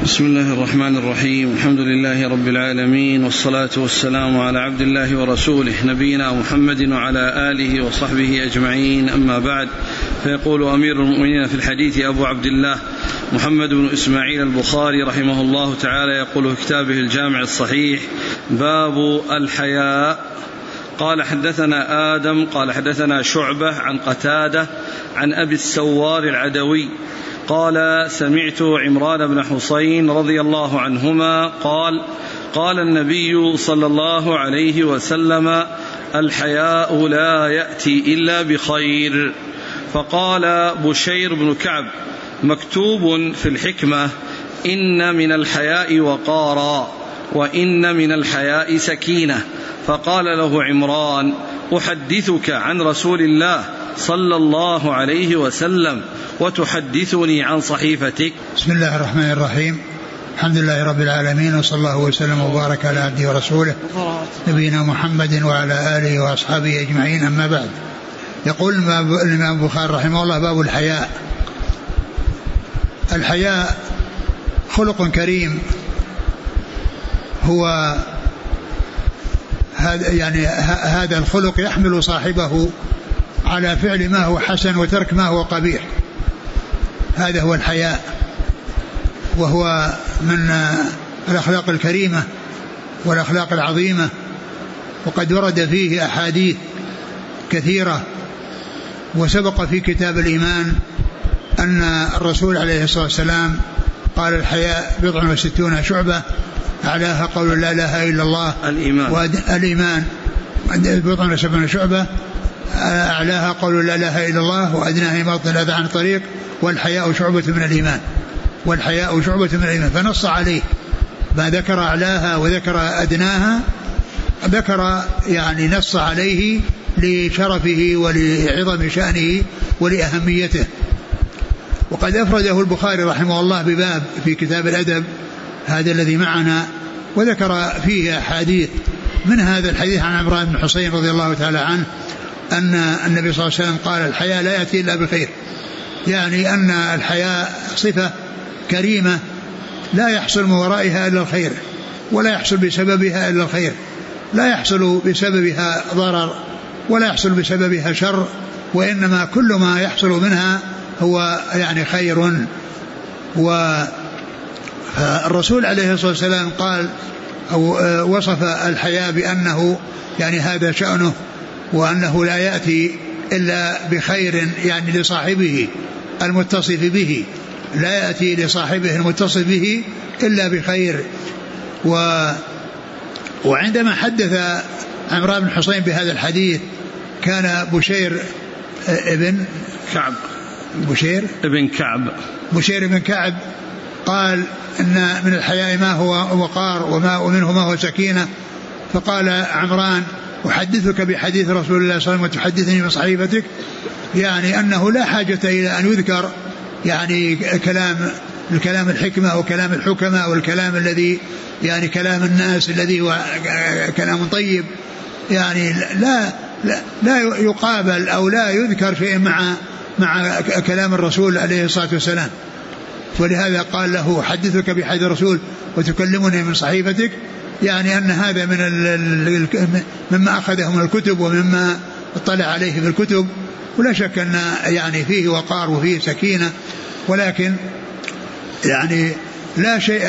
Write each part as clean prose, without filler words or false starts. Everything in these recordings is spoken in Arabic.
بسم الله الرحمن الرحيم. الحمد لله رب العالمين، والصلاة والسلام على عبد الله ورسوله نبينا محمد وعلى آله وصحبه أجمعين، أما بعد. فيقول أمير المؤمنين في الحديث أبو عبد الله محمد بن إسماعيل البخاري رحمه الله تعالى، يقول في كتابه الجامع الصحيح: باب الحياء. قال حدثنا آدم قال حدثنا شعبة عن قتادة عن أبي السوار العدوي قال: سمعت عمران بن حسين رضي الله عنهما قال: قال النبي صلى الله عليه وسلم: الحياء لا يأتي إلا بخير. فقال بشير بن كعب: مكتوب في الحكمة: إن من الحياء وقارا، وإن من الحياء سكينة. فقال له عمران: أحدثك عن رسول الله صلى الله عليه وسلم وتحدثني عن صحيفتك. بسم الله الرحمن الرحيم. الحمد لله رب العالمين، وصلى الله وسلم وبارك على عبده ورسوله نبينا محمد وعلى آله وأصحابه أجمعين، أما بعد. يقول الإمام البخاري رحمه الله: باب الحياء. الحياء خلق كريم، هو هذا الخلق يحمل صاحبه على فعل ما هو حسن وترك ما هو قبيح. هذا هو الحياء، وهو من الأخلاق الكريمة والأخلاق العظيمة، وقد ورد فيه أحاديث كثيرة. وسبق في كتاب الإيمان أن الرسول عليه الصلاة والسلام قال: الحياء 60 شعبة، أعلاها قول لا إله إلا الله. الإيمان 70 شعبة، أعلاها قول لا إله إلا الله، وأدناها إماطة الأذى عن الطريق، والحياء شعبة من الإيمان. والحياء شعبة من الإيمان. فنص عليه ما ذكر أعلاها وذكر أدناها، ذكر نص عليه لشرفه ولعظم شأنه ولأهميته. وقد أفرده البخاري رحمه الله بباب في كتاب الأدب هذا الذي معنا، وذكر فيه أحاديث. من هذا الحديث عن عمران بن حسين رضي الله تعالى عنه أن النبي صلى الله عليه وسلم قال: الحياء لا يأتي إلا بخير. يعني أن الحياء صفة كريمة لا يحصل من ورائها إلا الخير، ولا يحصل بسببها إلا الخير، لا يحصل بسببها ضرر، ولا يحصل بسببها شر، وإنما كل ما يحصل منها هو خير. والرسول عليه الصلاة والسلام قال أو وصف الحياء بأنه هذا شأنه، وأنه لا يأتي إلا بخير لصاحبه المتصف به، لا يأتي لصاحبه المتصف به إلا بخير. وعندما حدث عمران بن حسين بهذا الحديث كان بشير بن كعب قال: إن من الحياء ما هو وقار، ومنه ما هو سكينة. فقال عمران: أحدثك بحديث رسول الله صلى الله عليه وسلم وتحدثني من صحيفتك. أنه لا حاجة إلى أن يذكر الكلام الحكمة وكلام الحكمة والكلام الذي كلام الناس الذي هو كلام طيب، لا يقابل أو لا يذكر شيء مع كلام الرسول عليه الصلاة والسلام. ولهذا قال له: حدثك بحديث الرسول وتكلمني من صحيفتك، أن هذا مما أخذه من الكتب ومما اطلع عليه في الكتب. ولا شك أن فيه وقار وفيه سكينة، ولكن لا شيء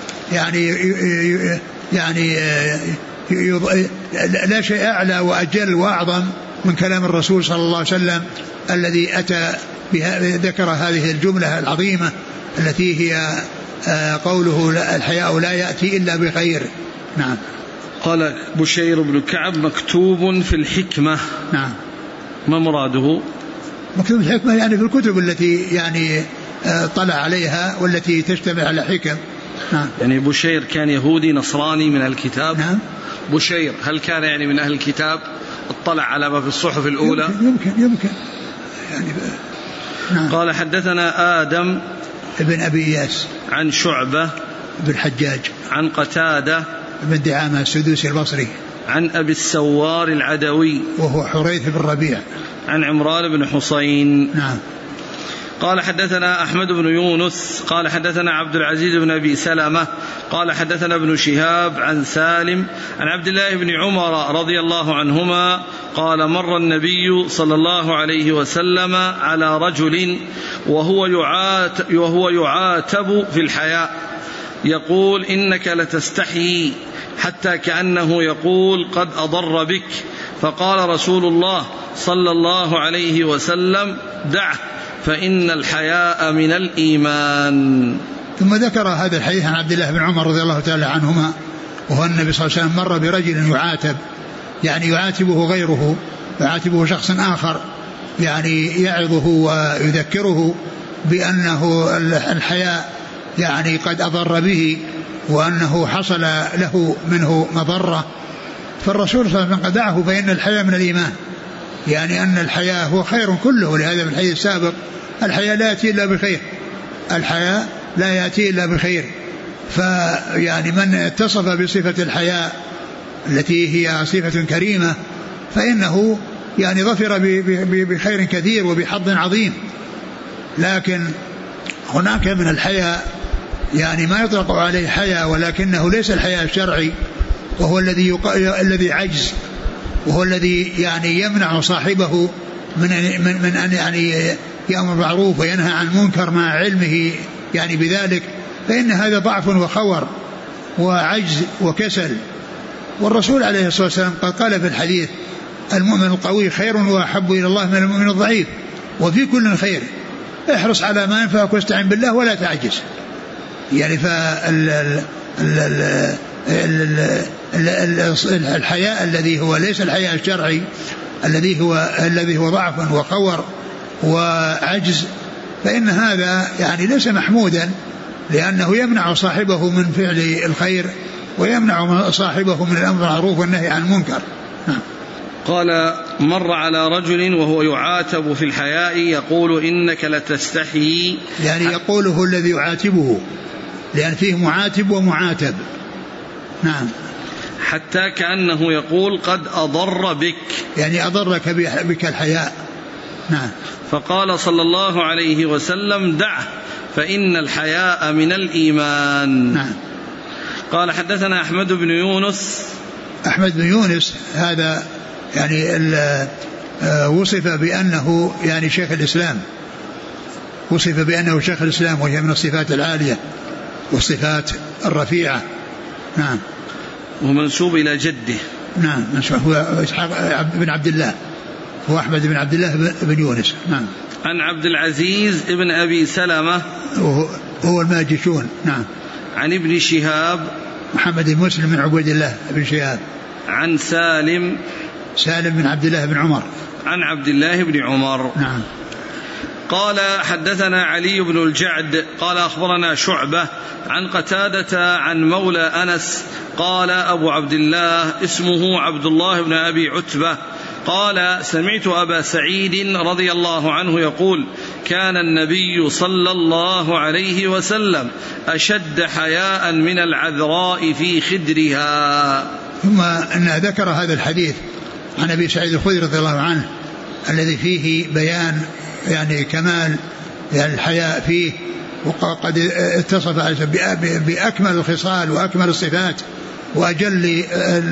لا شيء أعلى وأجل وأعظم من كلام الرسول صلى الله عليه وسلم الذي أتى ذكر هذه الجملة العظيمة التي هي قوله: الحياء لا يأتي إلا بخير. نعم. قال بشير بن كعب: مكتوب في الحكمة. نعم. ما مراده؟ مكتوب في الحكمة في الكتب التي طلع عليها والتي تشتمل على حكم. نعم. بشير كان يهودي نصراني من الكتاب. نعم. بشير هل كان من أهل الكتاب، اطلع على ما في الصحف الأولى؟ يمكن. نعم. قال حدثنا آدم ابن أبي إياس عن شعبة بن الحجاج عن قتادة بن دعامة السدوسي البصري عن أبي السوار العدوي وهو حريث بن ربيع عن عمران بن حسين. نعم. قال حدثنا أحمد بن يونس قال حدثنا عبد العزيز بن أبي سلمة قال حدثنا ابن شهاب عن سالم عن عبد الله بن عمر رضي الله عنهما قال مر النبي صلى الله عليه وسلم على رجل وهو يعاتب في الحياء يقول إنك لتستحيي حتى كأنه يقول قد أضر بك، فقال رسول الله صلى الله عليه وسلم دعه فإن الحياء من الإيمان. ثم ذكر هذا الحديث عن عبد الله بن عمر رضي الله تعالى عنهما، وهو النبي صلى الله عليه وسلم مر برجل يعاتب، يعني يعاتبه غيره، يعاتبه شخص آخر، يعني يعظه ويذكره بأنه الحياء يعني قد أضر به وأنه حصل له منه مضرة، فالرسول صلى الله عليه وسلم قدعه فإن الحياء من الإيمان، يعني أن الحياء هو خير كله. ولهذا في الحديث السابق الحياء لا يأتي إلا بخير، الحياء لا يأتي إلا بخير. فيعني من اتصف بصفة الحياء التي هي صفة كريمة فإنه يعني ظفر بخير كثير وبحظ عظيم. لكن هناك من الحياء يعني ما يطلق عليه حياء، ولكنه ليس الحياء الشرعي، وهو الذي عجز، وهو الذي يعني يمنع صاحبه من أن يعني يأمر بالمعروف وينهى عن المنكر مع علمه يعني بذلك، فإن هذا ضعف وخور وعجز وكسل. والرسول عليه الصلاة والسلام قد قال في الحديث المؤمن القوي خير وأحب إلى الله من المؤمن الضعيف، وفي كل خير، احرص على ما ينفعك واستعن بالله ولا تعجز. يعني الحياء الذي هو ليس الحياء الشرعي الذي هو ضعف وخور وعجز، فإن هذا يعني ليس محمودا، لأنه يمنع صاحبه من فعل الخير ويمنع صاحبه من الأمر بالمعروف والنهي عن المنكر. قال مر على رجل وهو يعاتب في الحياء يقول إنك لتستحيي، يعني يقوله الذي يعاتبه، لأن فيه معاتب ومعاتب. نعم. حتى كأنه يقول قد أضر بك، يعني أضرك بك الحياء. نعم. فقال صلى الله عليه وسلم دعه فإن الحياء من الإيمان. نعم. قال حدثنا أحمد بن يونس. أحمد بن يونس هذا يعني وصف بأنه يعني شيخ الإسلام، وصف بأنه شيخ الإسلام، وهي من الصفات العالية والصفات الرفيعة. نعم. ومنسوب إلى جده. نعم، هو إسحاق بن عبد الله، هو أحمد بن عبد الله بن يونس. نعم. عن عبد العزيز بن أبي سلمة هو الماجشون. نعم. عن ابن شهاب محمد بن مسلم بن عبيد الله بن شهاب. عن سالم بن عبد الله بن عمر. عن عبد الله بن عمر. نعم. قال حدثنا علي بن الجعد قال أخبرنا شعبة عن قتادة عن مولى أنس قال أبو عبد الله اسمه عبد الله بن أبي عتبة قال سمعت أبا سعيد رضي الله عنه يقول كان النبي صلى الله عليه وسلم أشد حياء من العذراء في خدرها. ثم أن ذكر هذا الحديث عن أبي سعيد الخدري رضي الله عنه الذي فيه بيان يعني كمال يعني الحياء فيه، وقد اتصف بأكمل الخصال وأكمل الصفات وأجل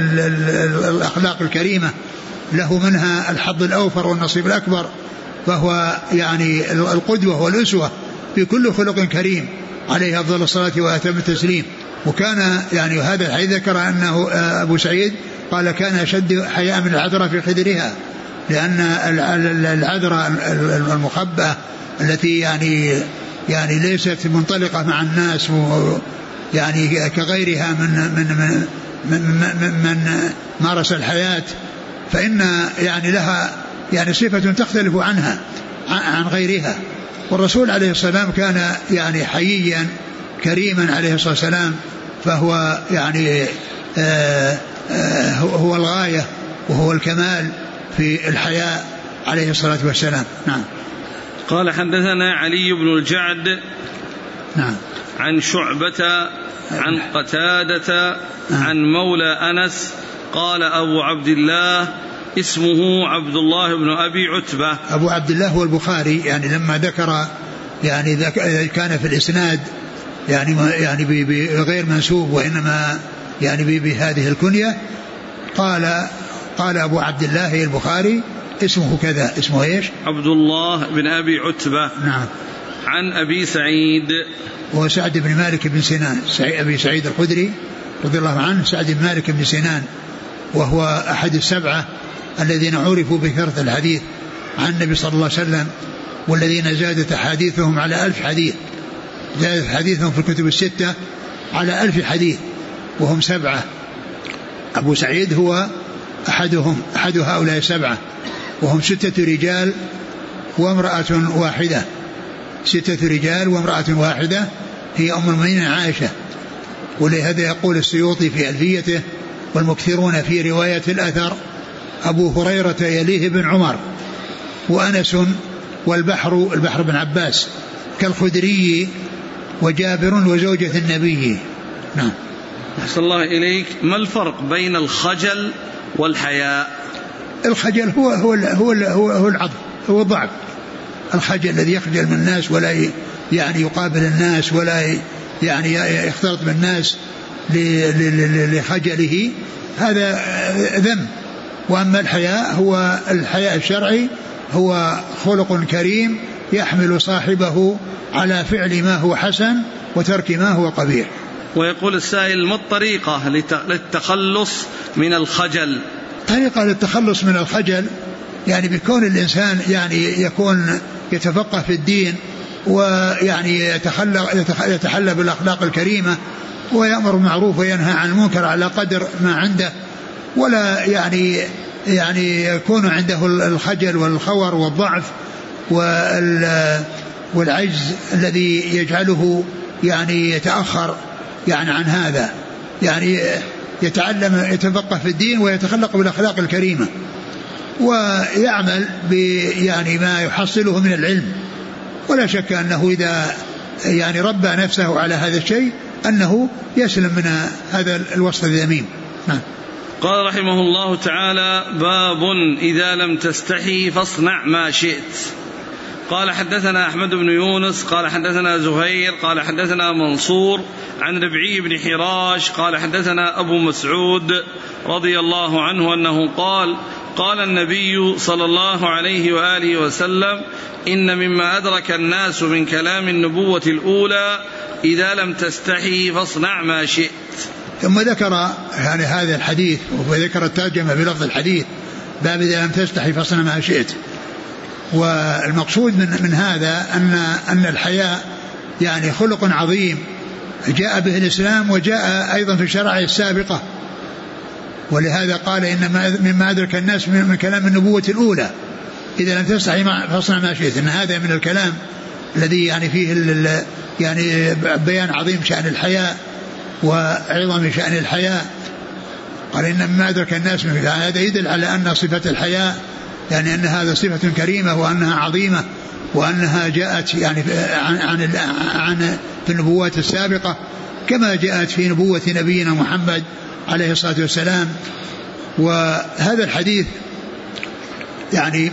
الأخلاق الكريمة، له منها الحظ الأوفر والنصيب الأكبر، فهو يعني القدوة والأسوة في كل خلق كريم عليه أفضل الصلاة وأتم التسليم. وكان يعني هذا الحديث ذكر أنه أبو سعيد قال كان أشد حياء من العذراء في خدرها، لأن العذراء المخبأة التي يعني ليست منطلقة مع الناس يعني كغيرها من مارس الحياة، فإن يعني لها يعني صفة تختلف عنها عن غيرها. والرسول عليه السلام كان يعني حييا كريما عليه الصلاة والسلام، فهو يعني هو الغاية وهو الكمال في الحياء عليه الصلاة والسلام. نعم. قال حدثنا علي بن الجعد. نعم. عن شعبة عن قتادة عن مولى أنس قال أبو عبد الله اسمه عبد الله بن أبي عتبة. أبو عبد الله هو البخاري، يعني لما ذكر يعني إذا كان في الإسناد يعني بغير منسوب وإنما يعني بهذه الكنية قال أبو عبد الله البخاري اسمه كذا. اسمه إيش؟ عبد الله بن أبي عتبة. نعم. عن أبي سعيد وسعد بن مالك بن سنان. أبي سعيد الخدري رضي الله عنه سعد بن مالك بن سنان، وهو أحد السبعة الذين عرفوا بكثرة الحديث عن النبي صلى الله عليه وسلم، والذين زادت أحاديثهم على 1000 حديث. زادت حديثهم في الكتب الستة على 1000 حديث، وهم سبعة. أبو سعيد هو أحد هؤلاء السبعة، وهم 6 رجال وامرأة واحدة. 6 رجال وامرأة واحدة هي أم المؤمنين عائشة. ولهذا يقول السيوطي في ألفيته: والمكثرون في رواية الأثر أبو هريرة يليه بن عمر وأنس والبحر بن عباس كالخدري وجابر وزوجة النبي. نعم. أحسن الله إليك. ما الفرق بين الخجل والحياء؟ الخجل هو العض، هو الضعف. الخجل الذي يخجل من الناس ولا يعني يقابل الناس ولا يعني يختلط بالناس لخجله، هذا ذم. وأما الحياء هو الحياء الشرعي، هو خلق كريم يحمل صاحبه على فعل ما هو حسن وترك ما هو قبيح. ويقول السائل: ما الطريقة للتخلص من الخجل؟ طريقة للتخلص من الخجل يعني بكون الإنسان يعني يكون يتفقه في الدين، ويعني يتحلى بالأخلاق الكريمة، ويأمر بالمعروف وينهى عن المنكر على قدر ما عنده، ولا يعني يكون عنده الخجل والخور والضعف والعجز الذي يجعله يعني يتأخر يعني عن هذا. يعني يتفقه في الدين ويتخلق بالأخلاق الكريمة، ويعمل يعني ما يحصله من العلم. ولا شك أنه إذا يعني ربى نفسه على هذا الشيء أنه يسلم من هذا الوصف الذميم. قال رحمه الله تعالى: باب إذا لم تستحي فاصنع ما شئت. قال: حدثنا أحمد بن يونس قال حدثنا زهير قال حدثنا منصور عن ربعي بن حراش قال حدثنا أبو مسعود رضي الله عنه أنه قال: قال النبي صلى الله عليه وآله وسلم: إن مما أدرك الناس من كلام النبوة الأولى إذا لم تستحي فاصنع ما شئت. ثم ذكر يعني هذا الحديث، وذكر الترجمة بلفظ الحديث: باب إذا لم تستحي فاصنع ما شئت. والمقصود من هذا أن الحياء يعني خلق عظيم جاء به الإسلام وجاء أيضا في الشرائع السابقة. ولهذا قال: إن مما أدرك الناس من كلام النبوة الأولى إذا لم تستحي فاصنع ما شئت. إن هذا من الكلام الذي يعني فيه يعني بيان عظيم شأن الحياء وعظم شأن الحياء. قال: إن مما أدرك الناس من هذا يدل على أن صفة الحياء يعني أن هذا صفة كريمة وأنها عظيمة، وأنها جاءت يعني عن في النبوات السابقة كما جاءت في نبوة نبينا محمد عليه الصلاة والسلام. وهذا الحديث يعني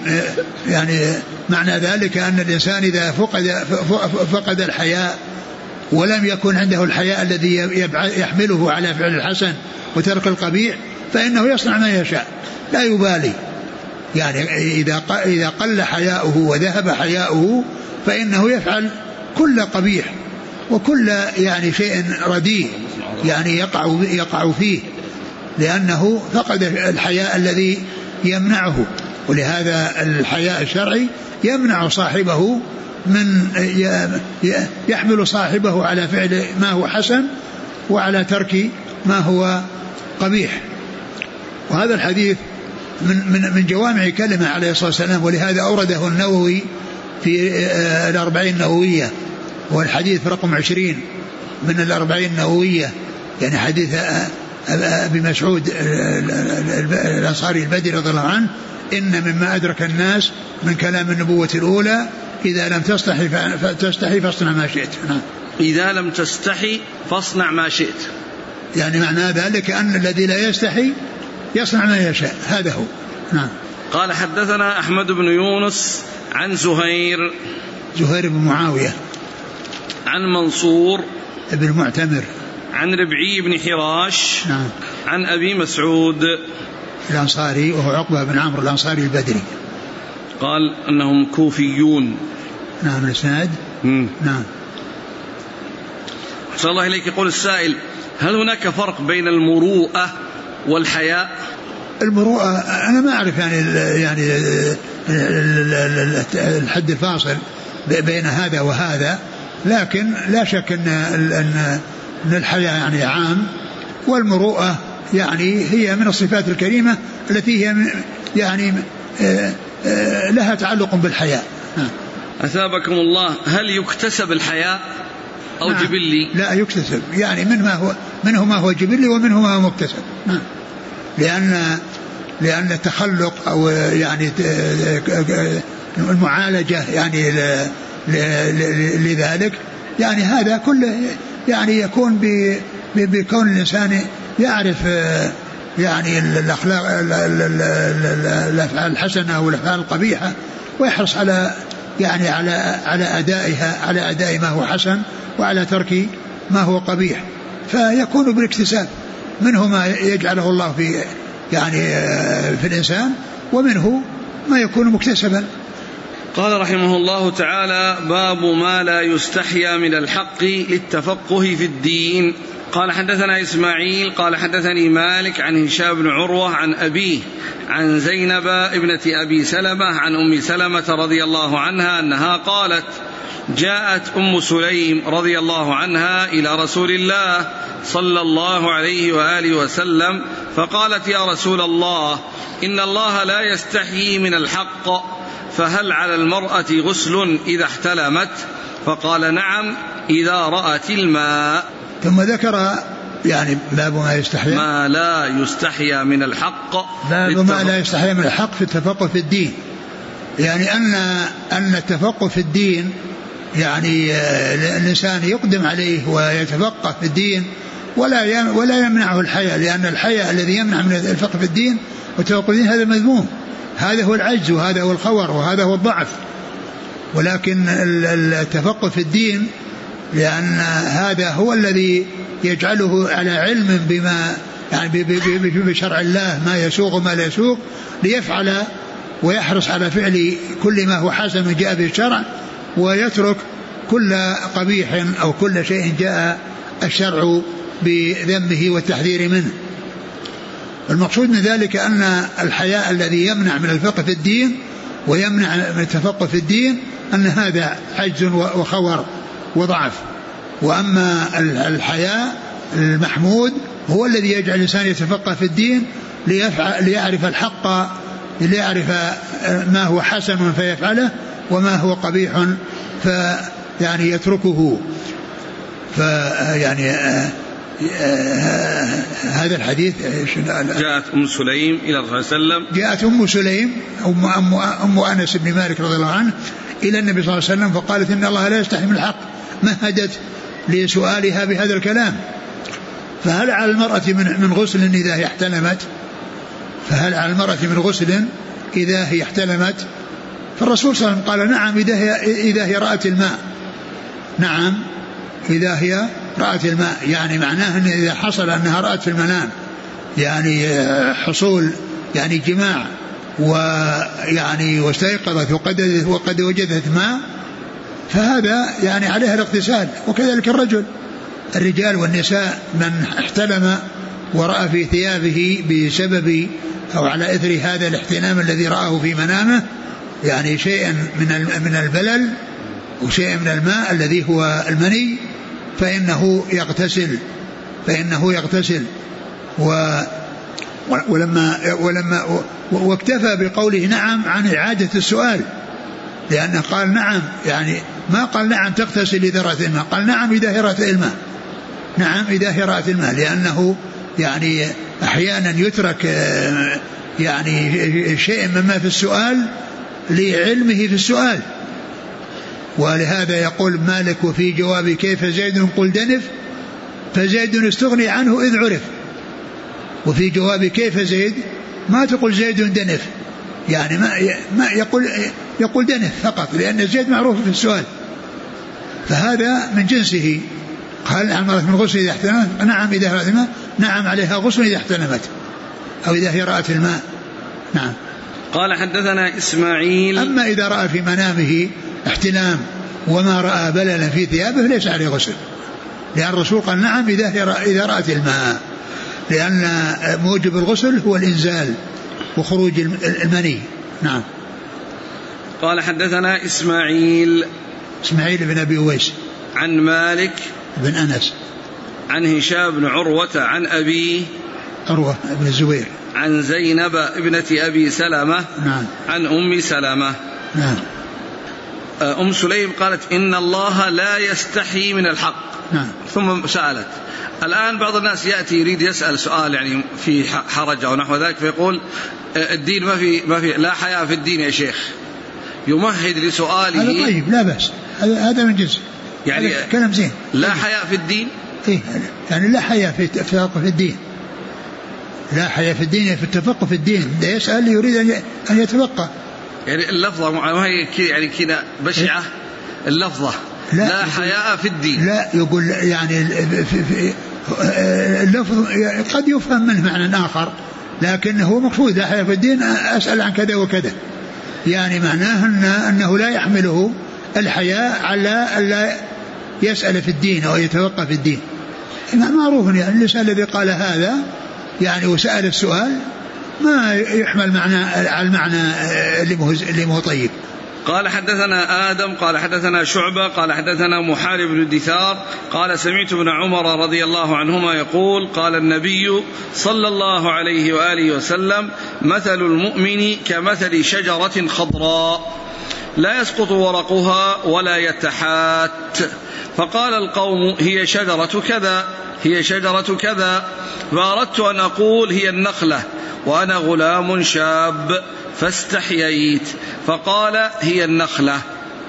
معنى ذلك أن الإنسان إذا فقد الحياء ولم يكن عنده الحياء الذي يحمله على فعل الحسن وترك القبيح فإنه يصنع ما يشاء لا يبالي. يعني إذا قل حياؤه وذهب حياؤه فإنه يفعل كل قبيح وكل يعني شيء رديء يعني يقع فيه، لأنه فقد الحياء الذي يمنعه. ولهذا الحياء الشرعي يمنع صاحبه من يحمل صاحبه على فعل ما هو حسن وعلى ترك ما هو قبيح. وهذا الحديث من جوامع كلمة عليه الصلاة والسلام، ولهذا أورده النووي في الأربعين النووية، والحديث رقم 20 من الأربعين النووية، يعني حديث أبي مسعود الأنصاري البدري رضي الله عنه: إن مما أدرك الناس من كلام النبوة الأولى إذا لم تستحي فاصنع ما شئت. إذا لم تستحي فاصنع ما شئت، يعني معنى ذلك أن الذي لا يستحي يصنع ما يشاء، هذا هو. قال حدثنا أحمد بن يونس عن زهير بن معاوية عن منصور ابن معتمر عن ربعي بن حراش نعم عن أبي مسعود الأنصاري وهو عقبة بن عمرو الأنصاري البدري قال أنهم كوفيون. نعم الإسناد نعم. صلى الله إليك. يقول السائل: هل هناك فرق بين المروءة والحياء؟ المروءة أنا ما أعرف يعني الحد الفاصل بين هذا وهذا، لكن لا شك أن الحياء يعني عام، والمروءة يعني هي من الصفات الكريمة التي هي يعني لها تعلق بالحياء. أثابكم الله. هل يكتسب الحياء أو نعم. جبلي؟ لا يكتسب، يعني منه ما هو جبلي ومنه ما هو مكتسب. نعم. لأن التخلق أو يعني المعالجة يعني لذلك يعني هذا كله يعني يكون بكون الإنسان يعرف يعني الأخلاق الأفعال الحسنة والأفعال القبيحة، ويحرص على يعني على أدائها، على أداء ما هو حسن وعلى ترك ما هو قبيح، فيكون بالاكتساب. منه ما يجعله الله في يعني في الإنسان، ومنه ما يكون مكتسبا. قال رحمه الله تعالى: باب ما لا يستحيا من الحق للتفقه في الدين. قال حدثنا إسماعيل قال حدثني مالك عن هشام بن عروة عن أبيه عن زينب ابنة أبي سلمة عن أم سلمة رضي الله عنها أنها قالت: جاءت أم سليم رضي الله عنها إلى رسول الله صلى الله عليه وآله وسلم فقالت: يا رسول الله، إن الله لا يستحيي من الحق، فهل على المرأة غسل إذا احتلمت؟ فقال: نعم، إذا رأت الماء. ثم ذكر يعني باب ما لا يستحيا من الحق، باب ما لا يستحيا من الحق في التفقه في الدين. يعني أن التفقه في الدين يعني الإنسان يقدم عليه ويتفقه في الدين ولا يمنعه الحياء، لأن الحياء الذي يمنع من الفقه في الدين والتفقه في الدين هذا مذموم، هذا هو العجز وهذا هو الخور وهذا هو الضعف. ولكن التفقه في الدين لأن هذا هو الذي يجعله على علم بما يعني بشرع الله، ما يسوغ وما لا يسوغ، ليفعل ويحرص على فعل كل ما هو حسن جاء به الشرع، ويترك كل قبيح أو كل شيء جاء الشرع بذمه والتحذير منه. المقصود من ذلك أن الحياء الذي يمنع من الفقه في الدين ويمنع من التفقه في الدين أن هذا عجز وخور وضعف. وأما الحياء المحمود هو الذي يجعل الإنسان يتفقه في الدين ليعرف الحق، ليعرف ما هو حسن فيفعله وما هو قبيح فيعني يتركه. فيعني هذا الحديث جاءت أم سليم إلى الرسول صلى الله عليه وسلم، جاءت أم سليم أم أنس بن مالك رضي الله عنه إلى النبي صلى الله عليه وسلم فقالت: إن الله لا يستحي من الحق، مهدت لسؤالها بهذا الكلام. فهل على المرأة من غسل إذا هي احتلمت؟ فهل على المرأة من غسل إذا هي احتلمت؟ فالرسول صلى الله عليه وسلم قال: نعم، إذا هي رأت الماء. نعم، إذا هي رأت الماء، يعني معناه أن إذا حصل أنها رأت في المنام يعني حصول يعني جماع ويعني واستيقظت وقد وجدت ماء، فهذا يعني عليها الاغتسال. وكذلك الرجال والنساء من احتلم ورأى في ثيابه بسبب أو على إثر هذا الاحتلام الذي رآه في منامه يعني شيء من البلل وشيء من الماء الذي هو المني، فإنه يغتسل ولما واكتفى بقوله نعم عن إعادة السؤال، لأنه قال نعم، يعني ما قال نعم تغتسل إذا رأت الماء، قال نعم إذا هي رأت الماء. نعم إذا هي رأت الماء، لأنه يعني أحيانا يترك يعني شيء مما في السؤال لعلمه في السؤال. ولهذا يقول مالك: وفي جواب كيف زيد قل دنف، فزيد استغني عنه إذ عرف. وفي جواب كيف زيد ما تقول زيد دنف، يعني ما يقول دنه فقط، لأن زيد معروف في السؤال، فهذا من جنسه. قال عن مرة من غسل إذا احتلمت، نعم إذا رأت الماء، نعم عليها غسل إذا احتلمت أو إذا هي رأت الماء. نعم. قال حدثنا إسماعيل. أما إذا رأى في منامه احتلام وما رأى بللا في ثيابه ليس عليه غسل، لأن الرسول قال نعم إذا رأت الماء، لأن موجب الغسل هو الإنزال وخروج المني. نعم. قال حدثنا إسماعيل بن أبي أويس عن مالك بن أنس عن هشام بن عروة عن أبيه عروة بن الزبير عن زينب ابنة أبي سلمة. نعم. عن أم سلمة. نعم. أم سليم قالت إن الله لا يستحي من الحق. نعم. ثم سألت. الآن بعض الناس يأتي يريد يسأل سؤال يعني في حرج أو نحو ذلك، فيقول الدين ما في لا حياء في الدين يا شيخ، يمهد لسؤاله. هذا طيب لا بأس، هذا من جزء يعني كلام زين. لا حياء في الدين، إيه يعني لا حياء في التفقه في الدين، لا حياء في الدين في التفقه في الدين، لا يسأل يريد أن يتفقه. يعني اللفظة ما هي يعني كذا بشعة اللفظة لا حياء في الدين، لا يقول يعني في اللفظ قد يفهم منه معنى آخر، لكن هو مقصود لا حياء في الدين أسأل عن كذا وكذا، يعني معناه أنه لا يحمله الحياء على ألا يسأل في الدين أو يتوقف في الدين. معروف يعني الإنسان الذي قال هذا يعني وسأل السؤال ما يحمل معنى على المعنى اللي هو طيب. قال حدثنا آدم قال حدثنا شعبة قال حدثنا محارب بن دثار قال سمعت ابن عمر رضي الله عنهما يقول قال النبي صلى الله عليه وآله وسلم مثل المؤمن كمثل شجرة خضراء لا يسقط ورقها ولا يتحات. فقال القوم هي شجرة كذا هي شجرة كذا، فأردت أن أقول هي النخلة وأنا غلام شاب فاستحييت فقال هي النخلة.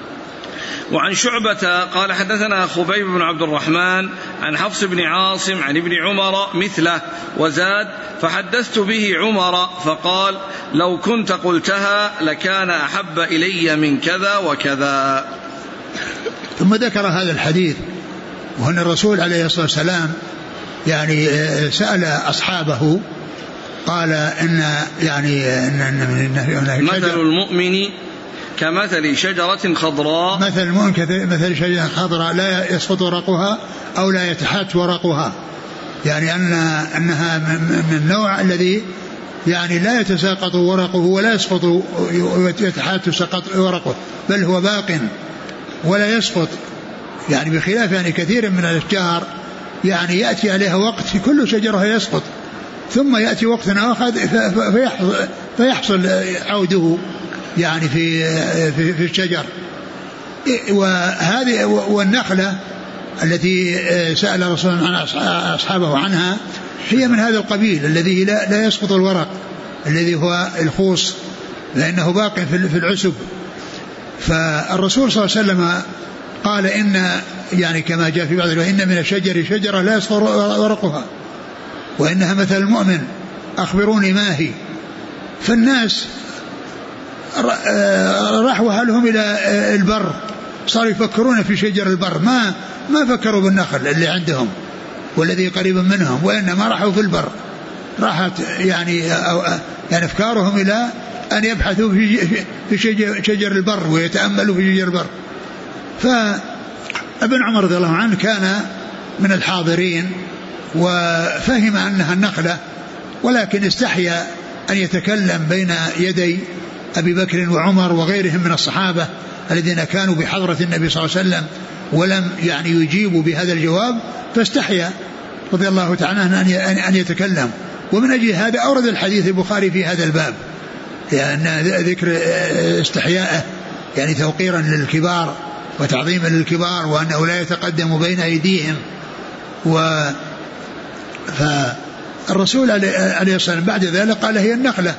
وعن شعبة قال حدثنا خبيب بن عبد الرحمن عن حفص بن عاصم عن ابن عمر مثله وزاد فحدثت به عمر فقال لو كنت قلتها لكان أحب إلي من كذا وكذا. ثم ذكر هذا الحديث، وأن الرسول عليه الصلاة والسلام يعني سأل أصحابه قال إن مثل المؤمن كمثل شجرة خضراء، مثل المؤمن كمثل شجرة خضراء لا يسقط ورقها أو لا يتحات ورقها، يعني أنها من النوع الذي يعني لا يتساقط ورقه ولا يسقط يتحات سقط ورقه، بل هو باق ولا يسقط، يعني بخلاف يعني كثير من الأشجار يعني يأتي عليها وقت في كل شجرة يسقط، ثم يأتي وقت آخر فيحصل عوده يعني في الشجر. وهذه والنخلة التي سأل الرسول عن أصحابه عنها هي من هذا القبيل الذي لا يسقط الورق، الذي هو الخوص لأنه باق في العسب. فالرسول صلى الله عليه وسلم قال إن يعني كما جاء في بعض الروايات إن من الشجر شجرة لا يسقط ورقها وإنها مثل المؤمن أخبروني ما هي. فالناس راح وهلهم إلى البر، صاروا يفكرون في شجر البر، ما فكروا بالنخل اللي عندهم والذي قريب منهم، وإنما راحوا في البر، راحت يعني أفكارهم إلى أن يبحثوا في شجر البر ويتأملوا في شجر البر. فابن عمر رضي الله عنه كان من الحاضرين وفهم أنها النخلة، ولكن استحيا أن يتكلم بين يدي أبي بكر وعمر وغيرهم من الصحابة الذين كانوا بحضرة النبي صلى الله عليه وسلم ولم يعني يجيبوا بهذا الجواب، فاستحيا رضي الله تعالى عنه أن يتكلم. ومن أجل هذا أورد الحديث البخاري في هذا الباب، لأن ذكر استحياءه يعني توقيرا للكبار وتعظيما للكبار، وأنه لا يتقدم بين أيديهم. فالرسول عليه الصلاة والسلام بعد ذلك قال هي النخلة.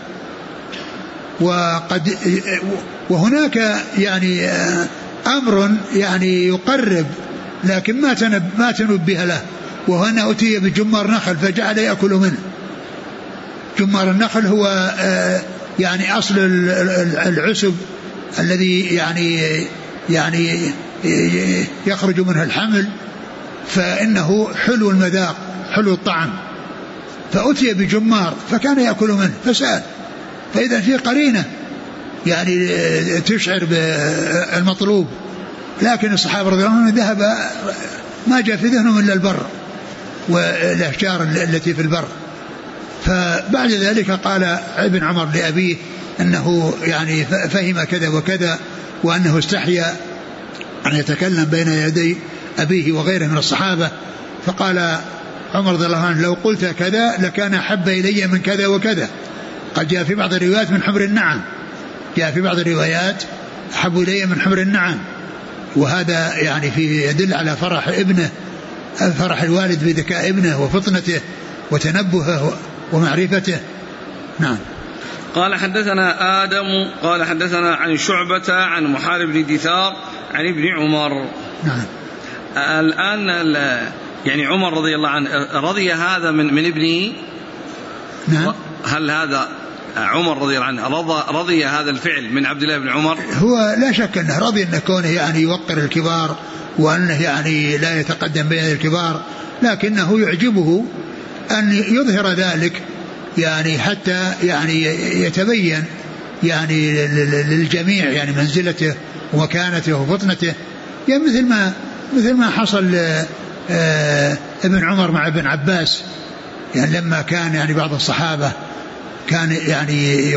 وهناك يعني أمر يعني يقرب لكن ما تنبه له، وهو أن أتي بجمار نخل فجعل يأكل منه. جمار النخل هو يعني أصل العسب الذي يعني يخرج منه الحمل فإنه حلو المذاق حلو الطعم، فأتي بجمار فكان يأكل منه فسأل، فإذا في قرينة يعني تشعر بالمطلوب، لكن الصحابة رضي الله عنهم ذهب ما جاء في ذهنهم إلا البر والأشجار التي في البر. فبعد ذلك قال ابن عمر لأبيه أنه يعني فهم كذا وكذا، وأنه استحيا أن يتكلم بين يدي أبيه وغيره من الصحابة. فقال عمر رضي الله عنه: لو قلت كذا لكان أحب إلي من كذا وكذا. قد جاء في بعض الروايات من حمر النعم، جاء في بعض الروايات أحب إلي من حمر النعم، وهذا يعني يدل على فرح ابنه، فرح الوالد بذكاء ابنه وفطنته وتنبهه ومعرفته. نعم. قال حدثنا آدم قال حدثنا عن شعبة عن محارب بن دثار عن ابن عمر. نعم. الآن يعني عمر رضي الله عنه رضي هذا من ابنه. نعم. هل هذا عمر رضي الله عنه رضي هذا الفعل من عبد الله بن عمر؟ هو لا شك أنه رضي أن كونه يعني يوقر الكبار وأنه يعني لا يتقدم بين الكبار، لكنه يعجبه أن يظهر ذلك يعني حتى يعني يتبين يعني للجميع يعني منزلته ومكانته وفطنته، يعني مثل ما حصل ابن عمر مع ابن عباس، يعني لما كان يعني بعض الصحابة كان يعني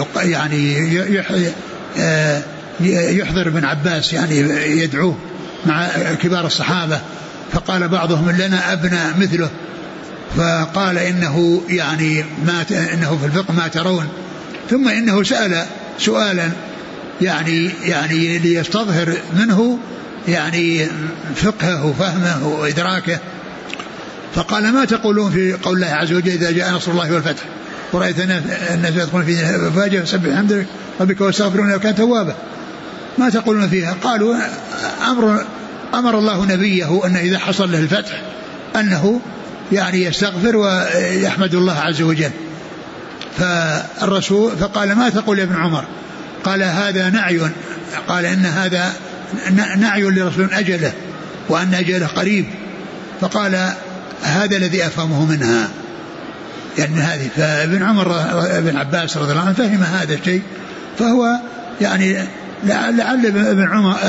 يحضر ابن عباس يعني يدعوه مع كبار الصحابة، فقال بعضهم: لنا أبناء مثله، فقال إنه يعني إنه في الفقه ما ترون، ثم إنه سأل سؤالا يعني ليستظهر منه يعني فقهه وفهمه وإدراكه، فقال: ما تقولون في قول الله عز وجل إذا جاء نصر الله والفتح ورأيت الناس يدخلون في فاجأ فسبح حمد ربك واستغفره إنه كان توابا، ما تقولون فيها؟ قالوا: أمر الله نبيه أن إذا حصل له الفتح أنه يعني يستغفر ويحمد الله عز وجل. فالرسول فقال: ما تقول يا ابن عمر؟ قال: هذا نعي، قال إن هذا نعي لرسول أجله وأن أجله قريب. فقال: هذا الذي أفهمه منها، يعني من هذه. فابن عمر ابن عباس رضي الله عنه فهم هذا الشيء، فهو يعني لعل ابن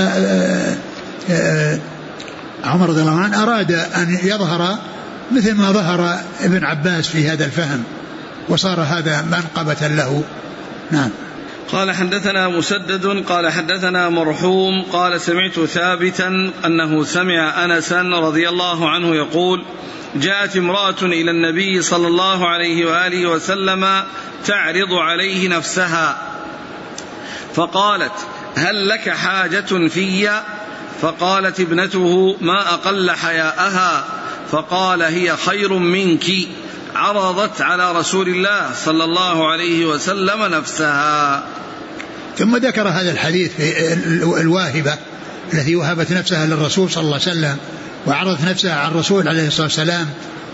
عمر رضي الله عنه أراد أن يظهر مثل ما ظهر ابن عباس في هذا الفهم، وصار هذا منقبة له. نعم. قال حدثنا مسدد قال حدثنا مرحوم قال سمعت ثابتا أنه سمع أنسا رضي الله عنه يقول: جاءت امرأة إلى النبي صلى الله عليه وآله وسلم تعرض عليه نفسها، فقالت: هل لك حاجة في؟ فقالت ابنته: ما أقل حياءها. فقال: هي خير منك، عرضت على رسول الله صلى الله عليه وسلم نفسها. ثم ذكر هذا الحديث في الواهبة التي وهبت نفسها للرسول صلى الله عليه وسلم وعرضت نفسها على الرسول عليه الصلاة والسلام،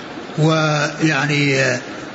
ويعني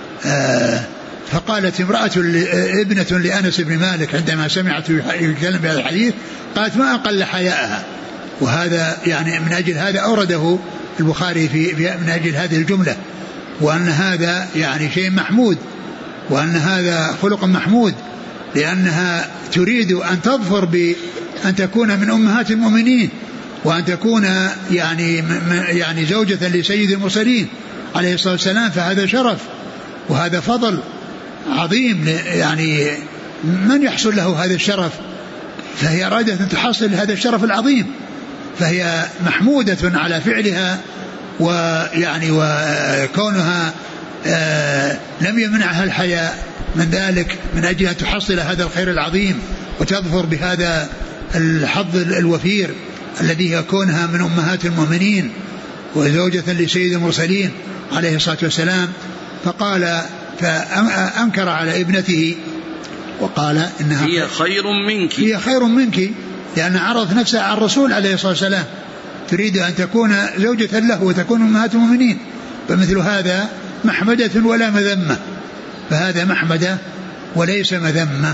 فقالت امرأة ابنة لأنس بن مالك عندما سمعت يتكلم بهذا الحديث قالت: ما أقل حياءها. وهذا يعني من أجل هذا أورده البخاري من أجل هذه الجملة، وأن هذا يعني شيء محمود، وأن هذا خلق محمود، لأنها تريد أن تظفر بأن تكون من أمهات المؤمنين، وأن تكون يعني زوجة لسيد المرسلين عليه الصلاة والسلام، فهذا شرف وهذا فضل عظيم، يعني من يحصل له هذا الشرف؟ فهي أرادت أن تحصل هذا الشرف العظيم، فهي محمودة على فعلها، ويعني وكونها لم يمنعها الحياء من ذلك من أجل أن تحصل هذا الخير العظيم وتظفر بهذا الحظ الوفير الذي يكونها من أمهات المؤمنين وزوجة لسيد المرسلين عليه الصلاة والسلام. فقال فأنكر على ابنته وقال: إنها هي خير منك، هي خير منك، لأن عرضت نفسها على الرسول عليه الصلاة والسلام، تريد أن تكون زوجة له وتكون أمهات المؤمنين، فمثل هذا محمدة ولا مذمة، فهذا محمدة وليس مذمة.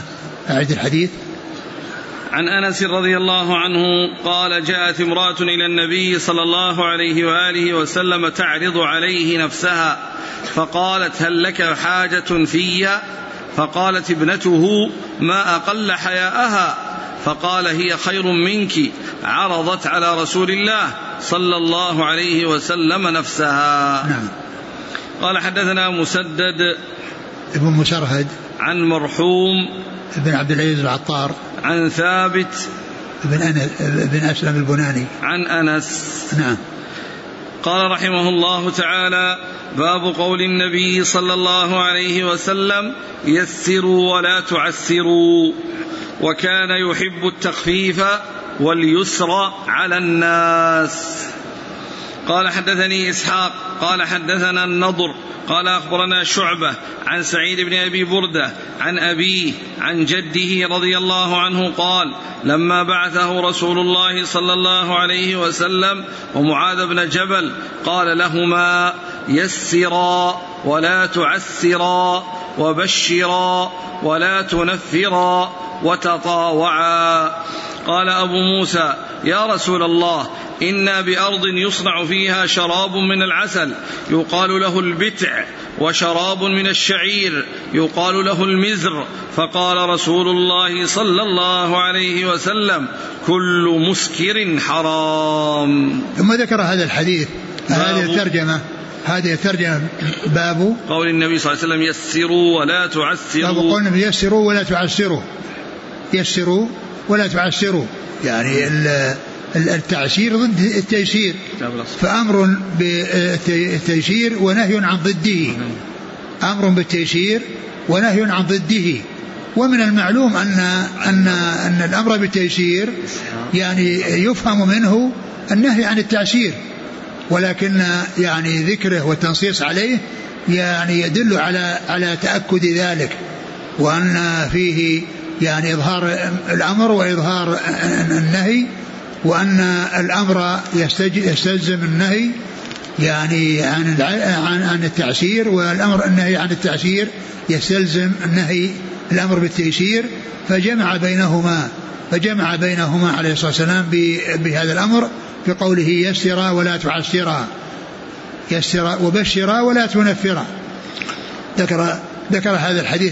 أعد الحديث. عن أنس رضي الله عنه قال جاءت امرأة إلى النبي صلى الله عليه وآله وسلم تعرض عليه نفسها فقالت هل لك حاجة في؟ فقالت ابنته ما أقل حياءها، فقال هي خير منك، عرضت على رسول الله صلى الله عليه وسلم نفسها. نعم. قال حدثنا مسدد ابن مسرهد عن مرحوم ابن عبد العزيز العطار عن ثابت ابن أسلم البناني عن أنس. نعم. قال رحمه الله تعالى باب قول النبي صلى الله عليه وسلم يسروا ولا تعسروا، وكان يحب التخفيف واليسر على الناس. قال حدثني إسحاق قال حدثنا النضر قال أخبرنا شعبة عن سعيد بن أبي بردة عن أبيه عن جده رضي الله عنه قال لما بعثه رسول الله صلى الله عليه وسلم ومعاذ بن جبل قال لهما يسرا ولا تعسرا وبشرا ولا تنفرا وتطاوعا. قال أبو موسى يا رسول الله إنا بأرض يصنع فيها شراب من العسل يقال له البتع، وشراب من الشعير يقال له المزر، فقال رسول الله صلى الله عليه وسلم كل مسكر حرام. ثم ذكر هذا الحديث. هذه الترجمة باب قول النبي صلى الله عليه وسلم يسروا ولا تعسروا. باب قول النبي يسروا ولا تعسروا. يسروا ولا تعسروا يعني التعسير ضد التيسير، فأمر بالتيسير ونهي عن ضده. أمر بالتيسير ونهي عن ضده. ومن المعلوم أن الأمر بالتيسير يعني يفهم منه النهي عن التعسير، ولكن يعني ذكره والتنصيص عليه يعني يدل على تأكد ذلك، وأن فيه يعني إظهار الأمر وإظهار النهي، وأن الأمر يستلزم النهي يعني عن التعسير، والأمر النهي عن التعسير يستلزم النهي الأمر بالتيسير، فجمع بينهما عليه الصلاة والسلام بهذا الأمر في قوله يسرا ولا تعسرا، يسرا وبشرا ولا تنفرا. ذكر هذا الحديث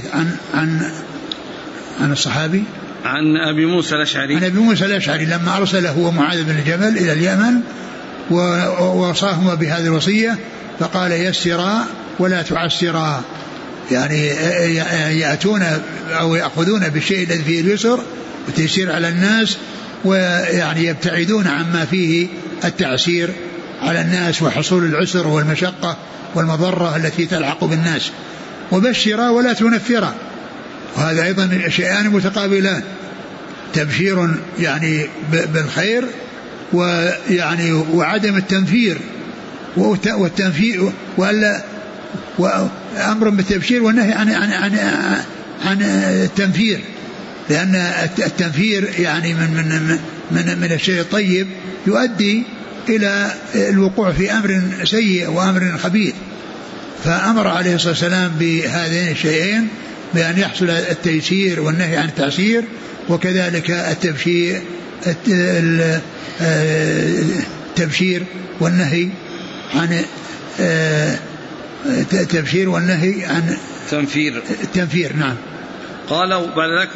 عن الصحابي عن أبي موسى الأشعري لما أرسله ومعاذ بن جبل إلى اليمن ووصاهما بهذه الوصية فقال يسرا ولا تعسرا، يعني يأتون أو يأخذون بالشيء الذي فيه اليسر والتيسير على الناس، ويعني يبتعدون عما فيه التعسير على الناس وحصول العسر والمشقة والمضرة التي تلحق بالناس. وبشرا ولا تنفرا، وهذا أيضا شيئان متقابلان، تبشير يعني بالخير ويعني وعدم التنفير، والتنفير وألا وأمر بالتبشير والنهي عن التنفير، لأن التنفير يعني من الشيء الطيب يؤدي إلى الوقوع في أمر سيء وأمر خبيث. فأمر عليه الصلاة والسلام بهذين الشيئين، بأن يحصل التيسير والنهي عن التعسير، وكذلك التبشير والنهي عن التبشير والنهي عن التنفير. نعم. قال بعد ذلك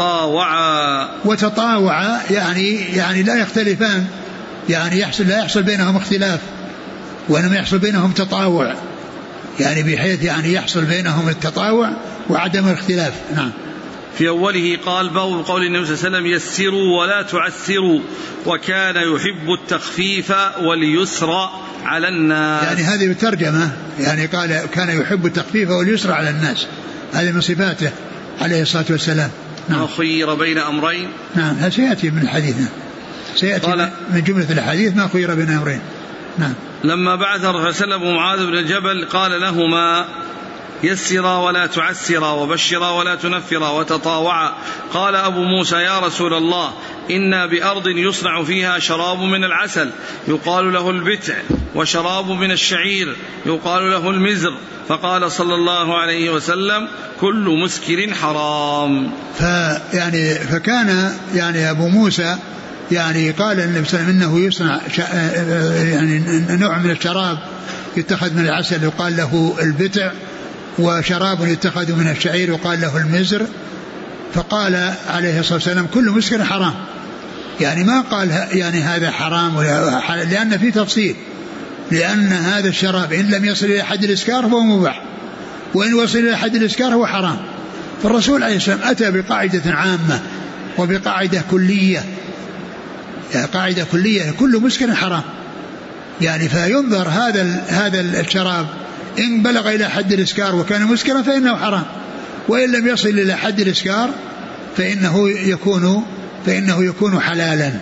وتطاوعا يعني لا يختلفان، يعني لا يحصل بينهم اختلاف، وإنما يحصل بينهم تطاوع، يعني بحيث يعني يحصل بينهم التطاوع وعدم الاختلاف. نعم. في أوله قال باب قول النبي صلى الله عليه وسلم يسروا ولا تعسروا، وكان يحب التخفيف واليسر على الناس. يعني هذه الترجمة يعني قال كان يحب التخفيف واليسر على الناس، هذه من صفاته عليه الصلاة والسلام. نعم. خير بين أمرين. نعم. هذا سيأتي من الحديث، سيأتي من جملة الحديث ما خير بين أمرين. نعم. لما بعث الرسول صلى الله عليه وسلم معاذ بن الجبل قال لهما يسرا ولا تعسرا وبشرا ولا تنفرا وتطاوعا. قال أبو موسى يا رسول الله إنا بأرض يصنع فيها شراب من العسل يقال له البتع، وشراب من الشعير يقال له المزر، فقال صلى الله عليه وسلم كل مسكر حرام. فكان يعني أبو موسى يعني قال النبي صلى الله عليه وسلم إنه يصنع يعني نوع من الشراب يتخذ من العسل يقال له البتع، وشراب يتخذ من الشعير يقال له المزر. فقال عليه الصلاة والسلام كل مسكر حرام، يعني ما قال يعني هذا حرام لأن في تفصيل، لأن هذا الشراب إن لم يصل إلى حد الإسكار فهو مباح، وإن وصل إلى حد الإسكار هو حرام. فالرسول عليه السلام أتى بقاعدة عامة وبقاعدة كلية، يعني قاعدة كلية كل مسكر حرام، يعني فينظر هذا الشراب إن بلغ إلى حد الإسكار وكان مسكرا فإنه حرام، وإن لم يصل إلى حد الإسكار فإنه يكون حلالا.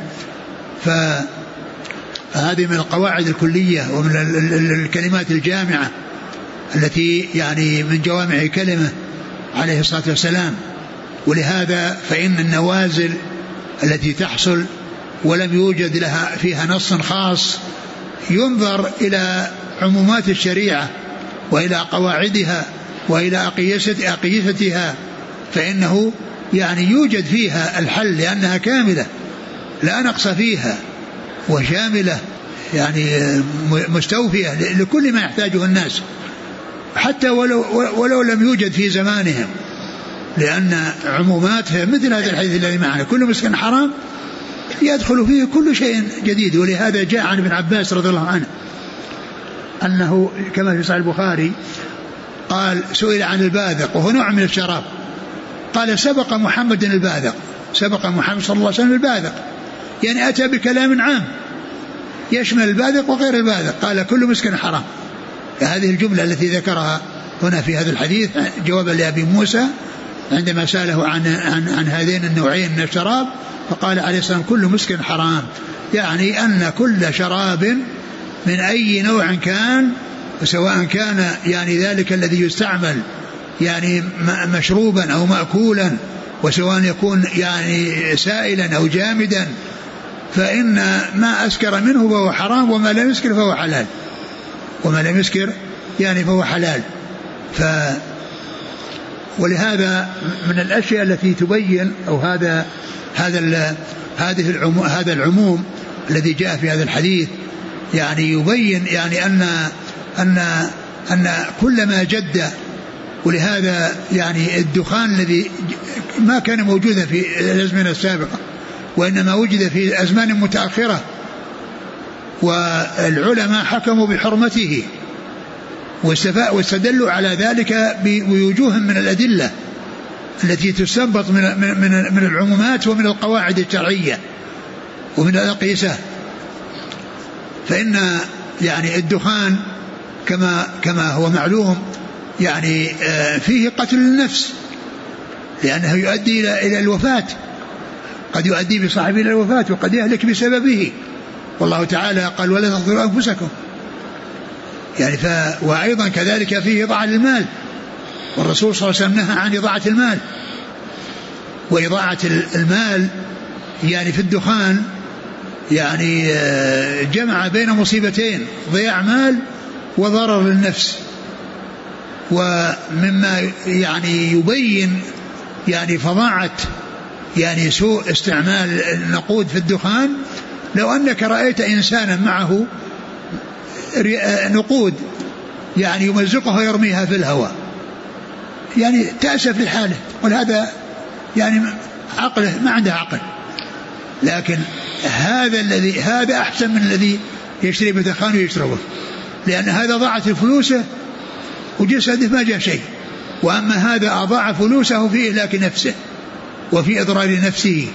فهذه من القواعد الكلية ومن الكلمات الجامعة التي يعني من جوامع كلمة عليه الصلاة والسلام. ولهذا فإن النوازل التي تحصل ولم يوجد لها فيها نص خاص ينظر إلى عمومات الشريعة وإلى قواعدها وإلى أقيستها، فإنه يعني يوجد فيها الحل لأنها كاملة لا نقص فيها وشاملة، يعني مستوفية لكل ما يحتاجه الناس حتى ولو لم يوجد في زمانهم، لأن عموماتها مثل هذا الحديث الذي معنا كل مسكن حرام يدخل فيه كل شيء جديد. ولهذا جاء عن ابن عباس رضي الله عنه أنه كما في صحيح البخاري قال سئل عن الباذق وهو نوع من الشراب، قال سبق محمد الباذق، سبق محمد صلى الله عليه وسلم الباذق، يعني أتى بكلام عام يشمل الباذق وغير الباذق، قال كل مسكن حرام. هذه الجملة التي ذكرها هنا في هذا الحديث جوابا لأبي موسى عندما سأله عن هذين النوعين من الشراب، فقال عليه السلام كل مسكن حرام، يعني أن كل شراب من أي نوع كان، وسواء كان يعني ذلك الذي يستعمل يعني مشروبا أو مأكولا، وسواء يكون يعني سائلا أو جامدا، فإن ما أسكر منه فهو حرام، وما لم يسكر فهو حلال، وما لم يسكر يعني فهو حلال. ولهذا من الأشياء التي تبين أو هذا العموم الذي جاء في هذا الحديث يعني يبين يعني أن كل ما جد. ولهذا يعني الدخان الذي ما كان موجودا في الأزمنة السابقة وإنما وجد في أزمان متأخرة، والعلماء حكموا بحرمته واستدلوا على ذلك بوجوه من الأدلة التي تستنبط من العمومات ومن القواعد الشرعية ومن الأقيسة. فإن يعني الدخان كما هو معلوم يعني فيه قتل النفس، لأنه يؤدي إلى الوفاة، قد يؤدي بصاحبه إلى الوفاة وقد يهلك بسببه، والله تعالى قال ولا تقتلوا أنفسكم، يعني وأيضا كذلك فيه إضاعة المال، والرسول صلى الله عليه وسلم نهى عن إضاعة المال. وإضاعة المال يعني في الدخان يعني جمع بين مصيبتين، ضياع مال وضرر للنفس. ومما يعني يبين يعني فظاعة يعني سوء استعمال النقود في الدخان، لو أنك رأيت إنسانا معه نقود يعني يمزقها ويرميها في الهواء، يعني تأسف لحاله، ولهذا يعني عقله ما عنده عقل. لكن هذا أحسن من الذي يشتري بدخان ويشربه، لأن هذا ضاعت فلوسه وجسده ما جاء شيء، وأما هذا أضاع فلوسه في إهلاك نفسه وفي إضرار نفسه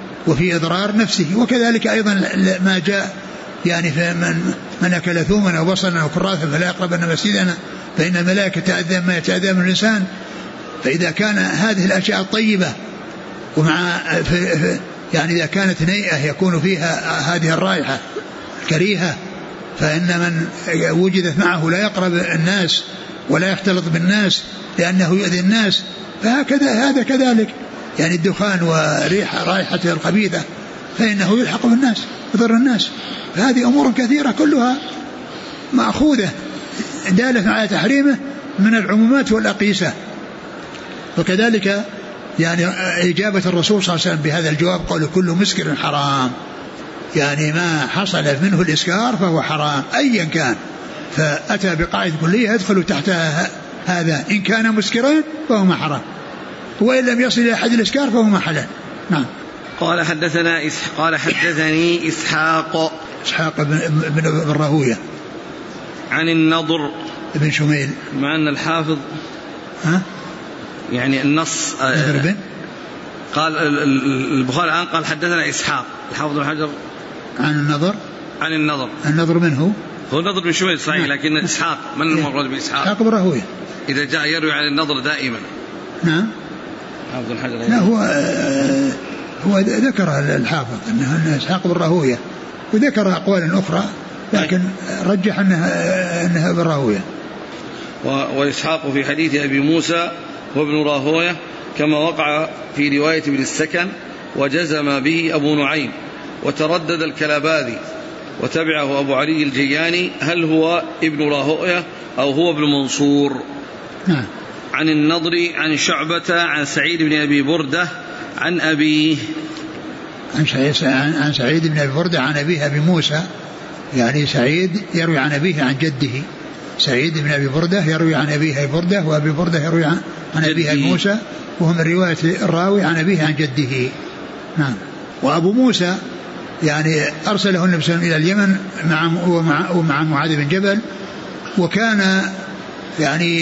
وكذلك أيضا ما جاء يعني من أكل ثوما أو بصلا أو كراثا فلا يقربن مسجدنا فإن الملائكة تأذى ما يتأذى من الإنسان. فإذا كان هذه الأشياء الطيبة ومع يعني إذا كانت نيئة يكون فيها هذه الرائحة الكريهة، فإن من وجدت معه لا يقرب الناس ولا يختلط بالناس لأنه يؤذي الناس. فهكذا هذا كذلك، يعني الدخان ورائحته الخبيثة فإنه يلحق بالناس يضر الناس. فهذه أمور كثيرة كلها مأخوذة دالة على تحريمه من العمومات والأقيسة. وكذلك يعني إجابة الرسول صلى الله عليه وسلم بهذا الجواب قال كل مسكر حرام، يعني ما حصل منه الإسكار فهو حرام أيا كان، فأتى بقاعدة كلية يدخل تحتها هذا، إن كان مسكرا فهو ما حرام، وإن لم يصل إلى حد الإسكار فهو ما حلال. نعم. قال حدثني إسحاق بن راهويه عن النضر بن شميل، مع أن الحافظ يعني النص قال البخاري الآن قال حدثنا إسحاق، الحافظ بن حجر عن النضر منه هو النضر بن شميل صحيح، لكن إسحاق من المراد بإسحاق؟ إسحاق بن راهويه إذا جاء يروي عن النضر دائما. نعم. حافظ الحجر لا هو ذكر الحافظ أنه إسحاق بن راهويه، وذكر أقوال أخرى لكن رجح أنها بن راهويه. وإسحاق في حديث أبي موسى وابن راهويه كما وقع في رواية ابن السكن، وجزم به أبو نعيم، وتردد الكلاباذي، وتبعه أبو علي الجياني هل هو ابن راهويه أو هو ابن منصور. نعم. عن النضر عن شعبة عن سعيد بن أبي بردة عن أبيه، عن سعيد بن أبي بردة عن أبيه أبي موسى، يعني سعيد يروي عن أبيه عن جده، سعيد بن أبي بردة يروي عن أبيه أبي بردة، وأبي بردة يروي عن أبيه أبي موسى، وهم من رواية الراوي عن أبيه عن جده. نعم. وأبو موسى يعني أرسله النبي صلى الله عليه وسلم إلى اليمن ومع معاذ بن جبل، وكان يعني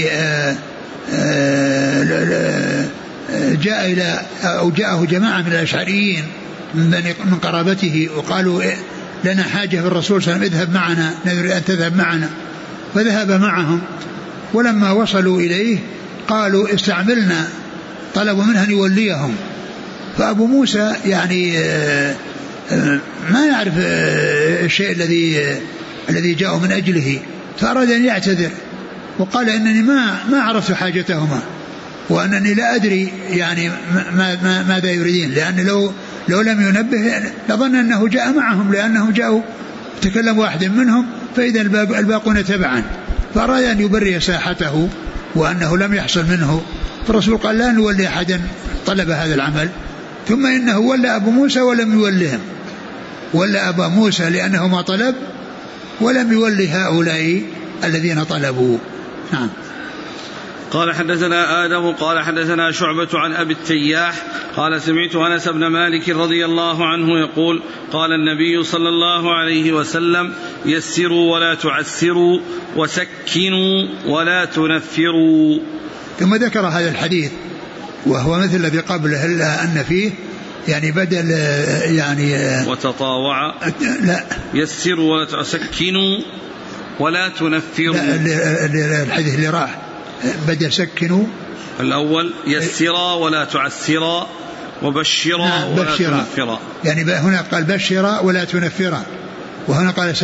جاءه جماعة من الأشعريين من قرابته وقالوا لنا حاجة بالرسول صلى الله عليه وسلم اذهب معنا، نريد أن تذهب معنا، فذهب معهم. ولما وصلوا إليه قالوا استعملنا، طلبوا منه أن يوليهم. فأبو موسى يعني ما يعرف الشيء الذي جاءوا من أجله، فأراد أن يعتذر وقال إنني ما عرفت حاجتهما، وأنني لا أدري يعني ماذا يريدين، لأن لو لم ينبه لظن أنه جاء معهم، لأنهم جاءوا تكلم واحد منهم فإذا الباقون تبعا، فأراد أن يبرئ ساحته وأنه لم يحصل منه. فالرسول قال لا نولي أحدا طلب هذا العمل، ثم إنه ولى أبو موسى ولم يولهم، ولى أبا موسى لأنه ما طلب، ولم يولي هؤلاء الذين طلبوا. نعم. قال حدثنا آدم قال حدثنا شعبة عن أبي التياح قال سمعت أنس بن مالك رضي الله عنه يقول قال النبي صلى الله عليه وسلم يسروا ولا تعسروا وسكنوا ولا تنفروا. ثم ذكر هذا الحديث وهو مثل الذي قبله إلا أن فيه يعني بدل يعني وتطاوع، لا يسروا ولا تسكنوا ولا تنفروا. لا الحديث اللي راح بدل سكنوا الأول يسرا ولا تعسرا وبشرا ولا تنفرا، يعني هنا قال بشرا ولا تنفرا، وهنا قال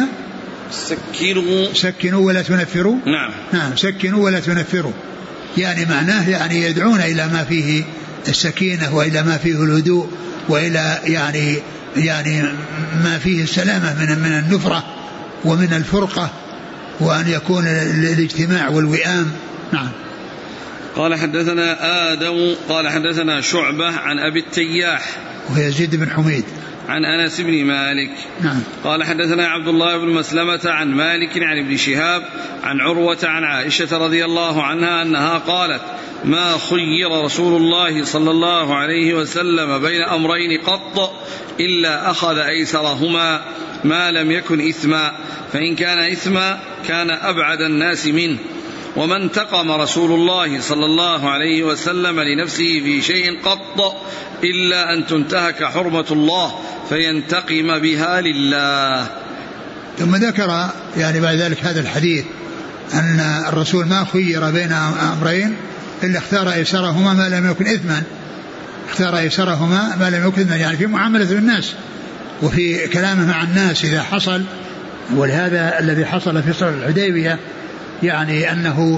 سكنوا ولا تنفروا. نعم سكنوا ولا تنفروا، يعني معناه يعني يدعون إلى ما فيه السكينة وإلى ما فيه الهدوء وإلى يعني ما فيه السلامة من النفرة ومن الفرقة، وأن يكون الاجتماع والوئام. نعم. قال حدثنا آدم قال حدثنا شعبة عن أبي التياح وهي يزيد بن حميد عن أنس بن مالك. نعم. قال حدثنا عبد الله بن مسلمة عن مالك عن ابن شهاب عن عروة عن عائشة رضي الله عنها أنها قالت ما خير رسول الله صلى الله عليه وسلم بين أمرين قط إلا أخذ أيسرهما ما لم يكن إثما، فإن كان إثما كان أبعد الناس منه. وما انتقم رسول الله صلى الله عليه وسلم لنفسه في شيء قط إلا أن تنتهك حرمة الله فينتقم بها لله. ثم ذكر يعني بعد ذلك هذا الحديث أن الرسول ما خير بين أمرين إلا اختار أيسرهما ما لم يكن إثما، اختار أيسرهما ما لم يكن إثما، يعني في معاملة الناس وفي كلامه مع الناس إذا حصل. ولهذا الذي حصل في صلح الحديبية يعني أنه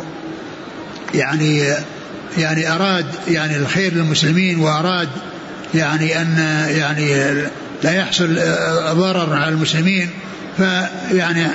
يعني أراد يعني الخير للمسلمين، وأراد يعني أن لا يحصل ضرر على المسلمين، فيعني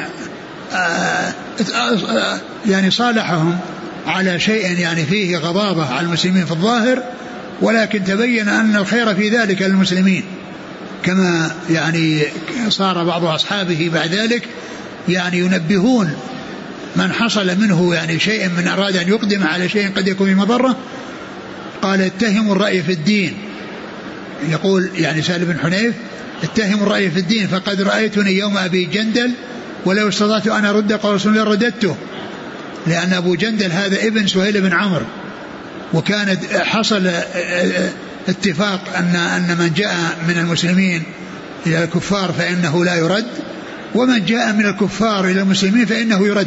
يعني صالحهم على شيء يعني فيه غضاضة على المسلمين في الظاهر، ولكن تبين أن الخير في ذلك للمسلمين، كما يعني صار بعض أصحابه بعد ذلك يعني ينبهون من حصل منه يعني شيء من أراد أن يقدم على شيء قد يكون مضرة، قال اتهموا الرأي في الدين. يقول يعني سهل بن حنيف اتهموا الرأي في الدين فقد رأيتني يوم أبي جندل ولو استطعت أن أرد قول رسول الله رددته، لأن أبو جندل هذا ابن سهيل بن عمرو، وكانت حصل اتفاق أن من جاء من المسلمين إلى الكفار فإنه لا يرد، ومن جاء من الكفار إلى المسلمين فإنه يرد.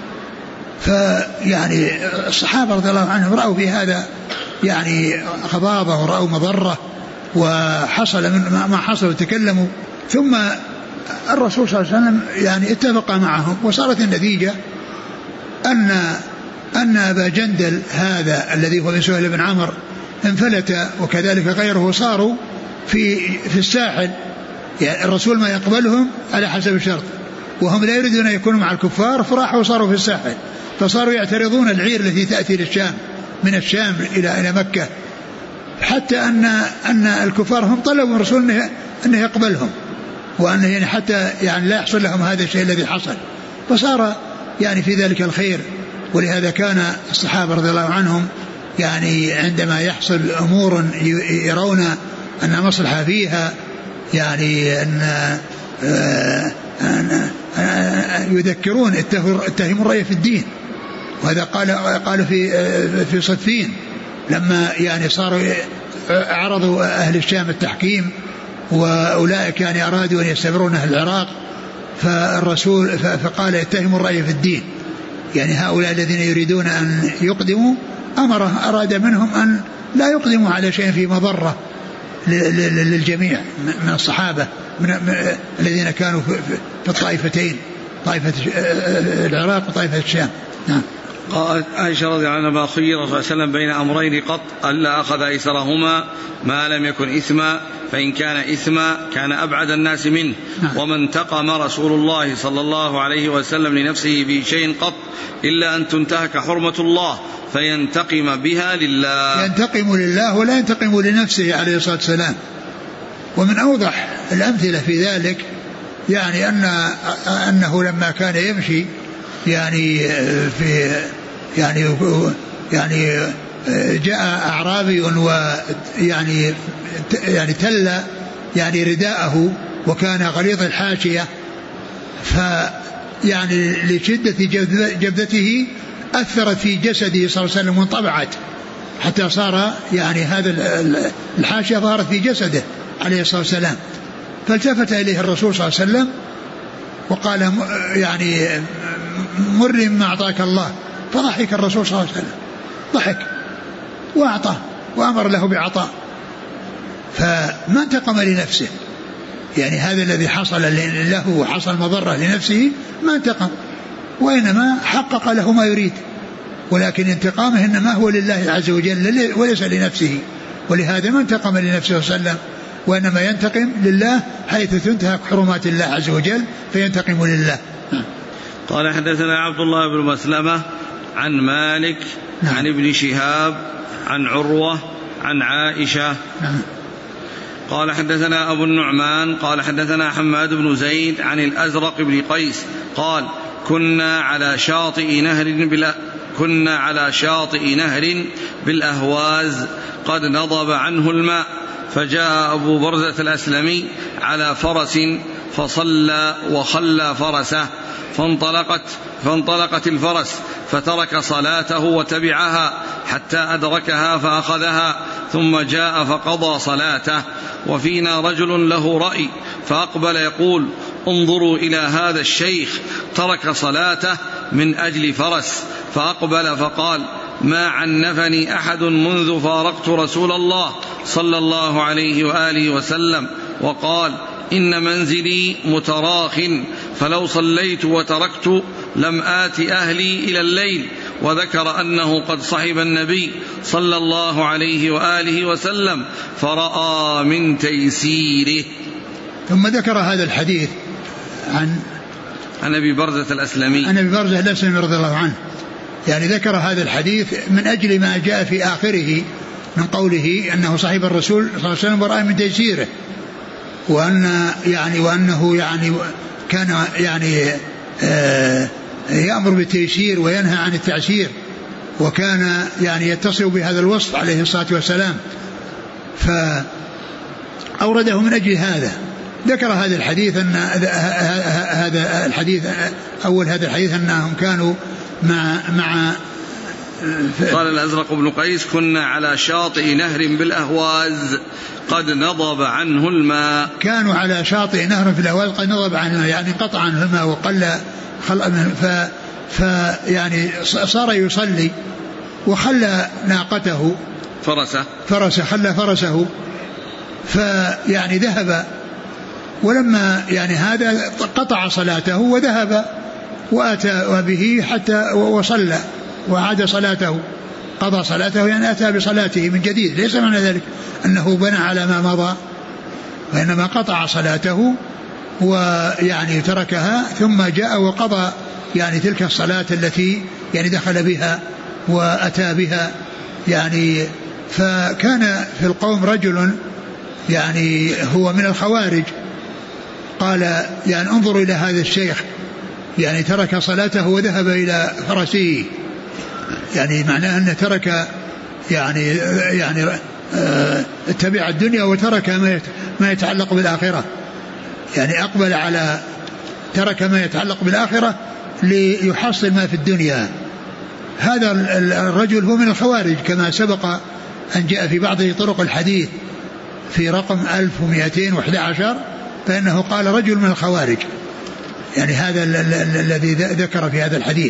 فيعني الصحابة رضي الله عنهم رأوا بهذا يعني غضاضة ورأوا مضرة، وحصل من ما حصل وتكلموا، ثم الرسول صلى الله عليه وسلم يعني اتفق معهم، وصارت النتيجة أن أبا جندل هذا الذي هو من سهيل بن عمرو انفلت، وكذلك غيره صاروا في الساحل، يعني الرسول ما يقبلهم على حسب الشرط، وهم لا يريدون أن يكونوا مع الكفار، فراحوا وصاروا في الساحل، فصاروا يعترضون العير التي تأتي للشام من الشام إلى مكة، حتى أن الكفار هم طلبوا الرسول أنه يقبلهم، وأنه يعني حتى يعني لا يحصل لهم هذا الشيء الذي حصل، فصار يعني في ذلك الخير. ولهذا كان الصحابة رضي الله عنهم يعني عندما يحصل أمور يرون أن مصلحة فيها يعني أن يذكرون اتهموا الرأي في الدين. وهذا قال في صفين لما يعني صاروا عرضوا أهل الشام التحكيم، وأولئك يعني أرادوا أن يستمرون أهل العراق، فالرسول فقال اتهموا الرأي في الدين، يعني هؤلاء الذين يريدون أن يقدموا أراد منهم أن لا يقدموا على شيء في مضرة للجميع من الصحابة الذين كانوا في الطائفتين، طائفة العراق وطائفة الشام. نعم. قالت عائشة رضي الله عنها ما خير صلى الله عليه وسلم بين أمرين قط ألا أخذ أيسرهما ما لم يكن إثما، فإن كان إثما كان أبعد الناس منه. وما انتقم رسول الله صلى الله عليه وسلم لنفسه بشيء قط إلا أن تنتهك حرمة الله فينتقم بها لله. ينتقم لله ولا ينتقم لنفسه عليه الصلاة والسلام. ومن أوضح الأمثلة في ذلك يعني أنه لما كان يمشي يعني يعني جاء أعرابي ويعني تل يعني رداءه وكان غليظ الحاشية، فيعني لشدة جبدته أثرت في جسده صلى الله عليه وسلم وانطبعت حتى صار يعني هذا الحاشية ظهرت في جسده عليه الصلاة والسلام. فالتفت إليه الرسول صلى الله عليه وسلم وقال يعني مر مما أعطاك الله، فضحك الرسول صلى الله عليه وسلم، ضحك وأعطاه وأمر له بعطاء، فما انتقم لنفسه، يعني هذا الذي حصل له وحصل مضرة لنفسه ما انتقم، وإنما حقق له ما يريد، ولكن انتقامه إنما هو لله عز وجل وليس لنفسه، ولهذا ما انتقم لنفسه صلى الله عليه وسلم، وإنما ينتقم لله حيث تنتهك حرمات الله عز وجل فينتقم لله. قال حدثنا عبد الله بن مسلمة عن مالك عن ابن شهاب عن عروة عن عائشة قال حدثنا أبو النعمان قال حدثنا حماد بن زيد عن الأزرق بن قيس قال كنا على شاطئ نهر بالأهواز قد نضب عنه الماء، فجاء أبو برزة الأسلمي على فرس فصلى وخلى فرسه، فانطلقت الفرس فترك صلاته وتبعها حتى أدركها فأخذها، ثم جاء فقضى صلاته، وفينا رجل له رأي فأقبل يقول انظروا إلى هذا الشيخ ترك صلاته من أجل فرس، فأقبل فقال ما عنفني أحد منذ فارقت رسول الله صلى الله عليه وآله وسلم، وقال إن منزلي متراخ فلو صليت وتركت لم آت أهلي إلى الليل، وذكر أنه قد صحب النبي صلى الله عليه وآله وسلم فرأى من تيسيره. ثم ذكر هذا الحديث عن أبي برزة الأسلمي، عن أبي برزة الأسلمي رضي الله عنه، يعني ذكر هذا الحديث من أجل ما جاء في آخره من قوله أنه صاحب الرسول صلى الله عليه وسلم ورأى من تيسيره، وأنه يعني كان يعني يأمر بالتيسير وينهى عن التعسير، وكان يعني يتصف بهذا الوصف عليه الصلاة والسلام، فأورده من أجل هذا. ذكر هذا الحديث أن هذا الحديث أول هذا الحديث أنهم كانوا مع قال الأزرق بن قيس: كنا على شاطئ نهر بالأهواز قد نضب عنه الماء. كانوا على شاطئ نهر في الأهواز قد نضب عنه الماء، يعني انقطع عنه الماء وقل يعني صار يصلي وخلى ناقته خلى فرسه فيعني ذهب، ولما يعني هذا قطع صلاته وذهب وأتى به حتى وصلى وعاد صلاته، قضى صلاته يعني أتى بصلاته من جديد، ليس معنى ذلك أنه بنى على ما مضى، وإنما قطع صلاته ويعني تركها ثم جاء وقضى يعني تلك الصلاة التي يعني دخل بها وأتى بها يعني. فكان في القوم رجل يعني هو من الخوارج، قال يعني انظروا إلى هذا الشيخ، يعني ترك صلاته وذهب إلى فرسه، يعني معناه أنه ترك يعني اتبع الدنيا وترك ما يتعلق بالآخرة، يعني أقبل على ترك ما يتعلق بالآخرة ليحصل ما في الدنيا. هذا الرجل هو من الخوارج كما سبق أن جاء في بعض طرق الحديث في رقم 1211، فإنه قال رجل من الخوارج، يعني هذا الذي ذكر في هذا الحديث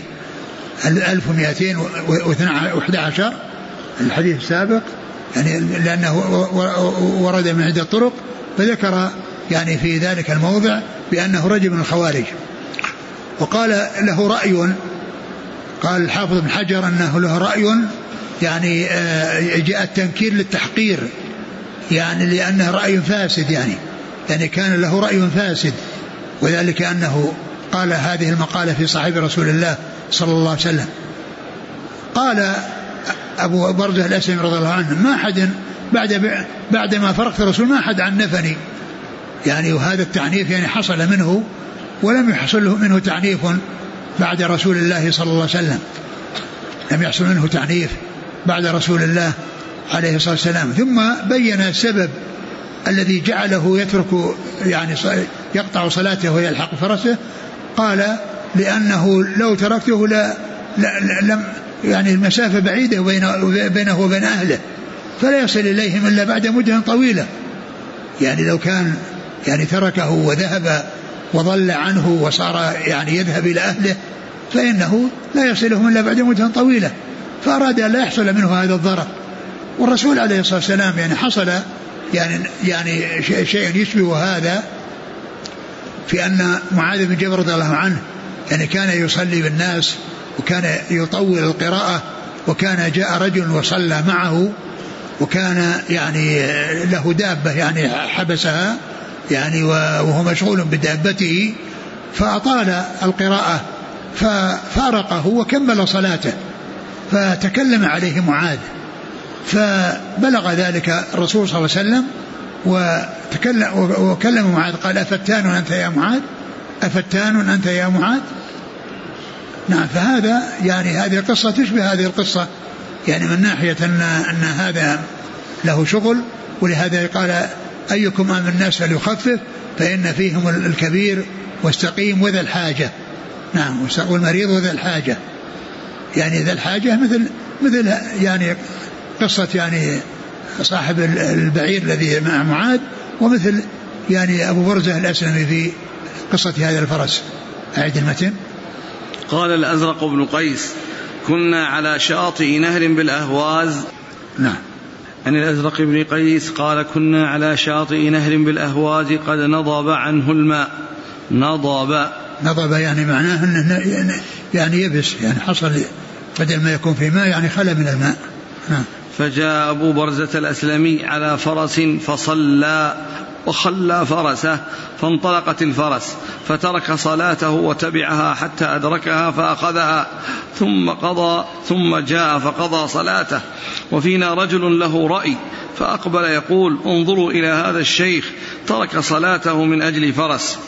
1211 الحديث السابق، يعني لأنه ورد من عدة طرق، فذكر يعني في ذلك الموضع بأنه رجل من الخوارج. وقال له رأي، قال الحافظ بن حجر أنه له رأي يعني جاء التنكير للتحقير، يعني لأنه رأي فاسد، يعني كان له رأي فاسد، وذلك أنه قال هذه المقالة في صاحب رسول الله صلى الله عليه وسلم. قال أبو برزة الأسلمي رضي الله عنه: ما حد بعد ما فرقت الرسول ما حد عنفني، يعني وهذا التعنيف يعني حصل منه ولم يحصل له منه تعنيف بعد رسول الله صلى الله عليه وسلم، لم يحصل منه تعنيف بعد رسول الله عليه الصلاة والسلام. ثم بين السبب الذي جعله يترك يعني يقطع صلاته ويلحق فرسه، قال: لأنه لو تركته لم يعني المسافة بعيدة بينه وبين أهله، فلا يصل إليهم إلا بعد مدة طويلة، يعني لو كان يعني تركه وذهب وضل عنه وصار يعني يذهب إلى أهله فإنه لا يصلهم إلا بعد مدة طويلة، فأراد أن لا يحصل منه هذا الضرر. والرسول عليه الصلاة والسلام يعني حصل يعني شيء يشبه هذا في أن معاذ بن جبل رضي الله عنه يعني كان يصلي بالناس وكان يطول القراءة، وكان جاء رجل وصلى معه، وكان يعني له دابة يعني حبسها يعني وهو مشغول بدابته، فأطال القراءة ففارقه وكمل صلاته، فتكلم عليه معاذ، فبلغ ذلك الرسول صلى الله عليه وسلم وكلم معاذ قال: أفتان أنت يا معاذ؟ أفتان أنت يا معاذ؟ نعم. فهذا يعني هذه القصة تشبه هذه القصة، يعني من ناحية أن هذا له شغل، ولهذا قال: أيكم أمن الناس فليخفف فإن فيهم الكبير واستقيم وذا الحاجة. نعم. والمريض وذا الحاجة، يعني ذا الحاجة مثل يعني قصة يعني صاحب البعير الذي مع معاذ، ومثل يعني أبو برزة الأسلمي في قصة هذا الفرس. أعيد المتن. قال الأزرق بن قيس: كنا على شاطئ نهر بالأهواز. نعم. عن الأزرق بن قيس قال: كنا على شاطئ نهر بالأهواز قد نضب عنه الماء. نضب يعني معناه أنه يعني يبس، يعني حصل بدل ما يكون في ماء يعني خلى من الماء. نعم. فجاء أبو برزة الأسلمي على فرس فصلى وخلى فرسه، فانطلقت الفرس فترك صلاته وتبعها حتى أدركها فأخذها ثم جاء فقضى صلاته. وفينا رجل له رأي فأقبل يقول: انظروا إلى هذا الشيخ ترك صلاته من أجل فرس.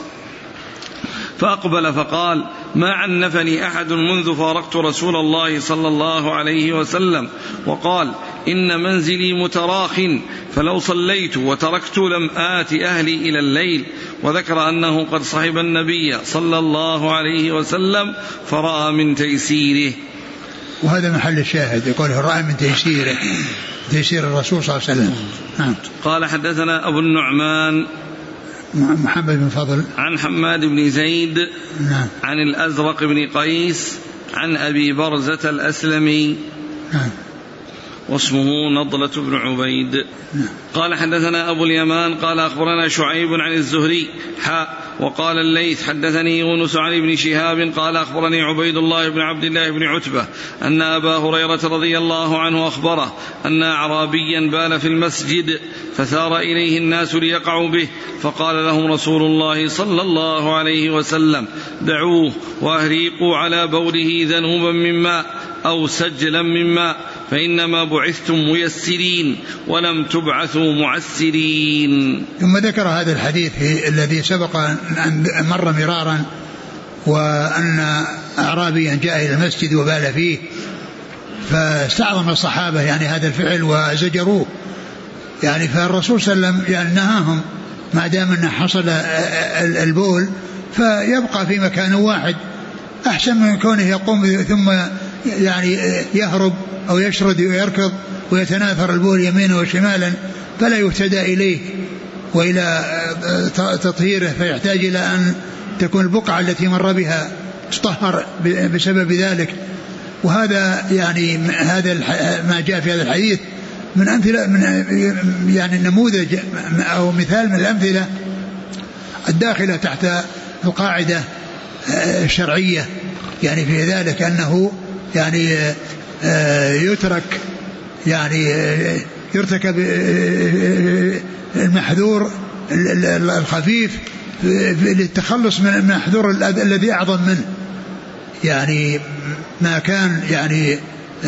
فأقبل فقال: ما عنفني أحد منذ فارقت رسول الله صلى الله عليه وسلم، وقال: إن منزلي متراخ، فلو صليت وتركت لم آت أهلي إلى الليل. وذكر أنه قد صحب النبي صلى الله عليه وسلم فرأى من تيسيره. وهذا محل الشاهد، يقول رأى من تيسيره، تيسير الرسول صلى الله عليه وسلم. نعم. قال: حدثنا أبو النعمان محمد بن فضل عن حماد بن زيد نعم. عن الأزرق بن قيس عن أبي برزة الأسلمي نعم. واسمه نضلة بن عبيد. قال: حدثنا أبو اليمان قال: أخبرنا شعيب عن الزهري وقال الليث: حدثني يونس عن ابن شهاب قال: أخبرني عبيد الله بن عبد الله بن عتبة أن أبا هريرة رضي الله عنه أخبره أن أعرابيا بال في المسجد فثار إليه الناس ليقعوا به، فقال لهم رسول الله صلى الله عليه وسلم: دعوه وأهريقوا على بوله ذنوبا من ماء أو سجلا من ماء، فإنما بعثتم ميسرين ولم تبعثوا معسرين. ثم ذكر هذا الحديث الذي سبق أن مر مرارا، وأن أعرابيا جاء إلى المسجد وبال فيه، فاستعظم الصحابة يعني هذا الفعل وزجروه، يعني فالرسول صلى الله عليه وسلم يعني نهاهم ما دام أن حصل البول فيبقى في مكان واحد أحسن من كونه يقوم ثم يعني يهرب أو يشرد ويركض ويتناثر البول يمينا وشمالا، فلا يهتدى إليه وإلى تطهيره، فيحتاج إلى أن تكون البقعة التي مر بها تطهر بسبب ذلك. وهذا يعني هذا ما جاء في هذا الحديث من أمثلة، من يعني نموذج أو مثال من الأمثلة الداخلة تحت القاعدة الشرعية، يعني في ذلك أنه يعني يترك يعني يرتكب المحذور الخفيف للتخلص من المحذور الذي أعظم منه، يعني ما كان يعني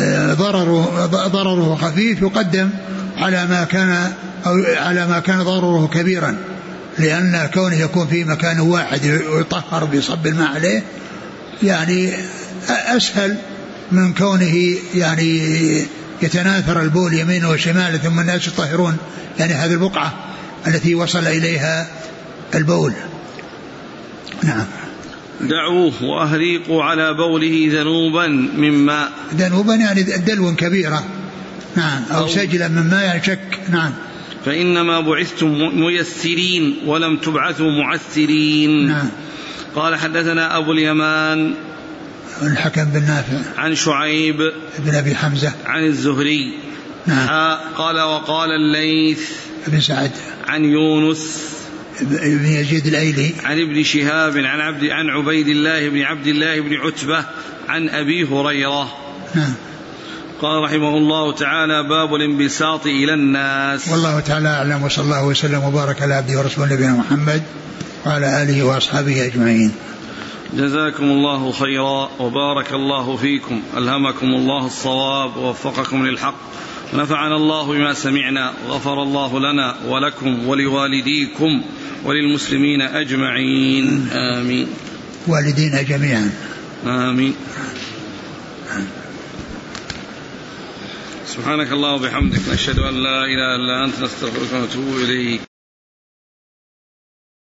ضرره خفيف يقدم على ما كان ضرره كبيرا، لأن كونه يكون في مكان واحد ويطهر بصب الماء عليه يعني أسهل من كونه يعني يتناثر البول يمين وشمال ثم الناس يطهرون يعني هذه البقعة التي وصل إليها البول. نعم. دعوه وأهريقوا على بوله ذنوبا من ماء، ذنوبا يعني دلو كبيرة، نعم، أو سجلا من ماء يعني شك. نعم. فإنما بعثتم ميسرين ولم تبعثوا معسرين. نعم. قال: حدثنا أبو اليمان الحكم بن نافع عن شعيب بن أبي حمزة عن الزهري. نعم. قال: وقال الليث بن سعد عن يونس بن يزيد الأيلي عن ابن شهاب عن عبيد الله بن عبد الله بن عتبة عن أبي هريرة. نعم. قال رحمه الله تعالى: باب الانبساط إلى الناس. والله تعالى أعلم، وصلى الله وسلم وبارك على عبده ورسوله نبينا محمد وعلى آله وأصحابه أجمعين. جزاكم الله خيرا وبارك الله فيكم، ألهمكم الله الصواب ووفقكم للحق، ونفعنا الله بما سمعنا، وغفر الله لنا ولكم ولوالديكم وللمسلمين أجمعين، آمين. والدينا جميعا، آمين. سبحانك الله وبحمدك، نشهد أن لا إله إلا أنت، نستغفرك ونتوب إليك.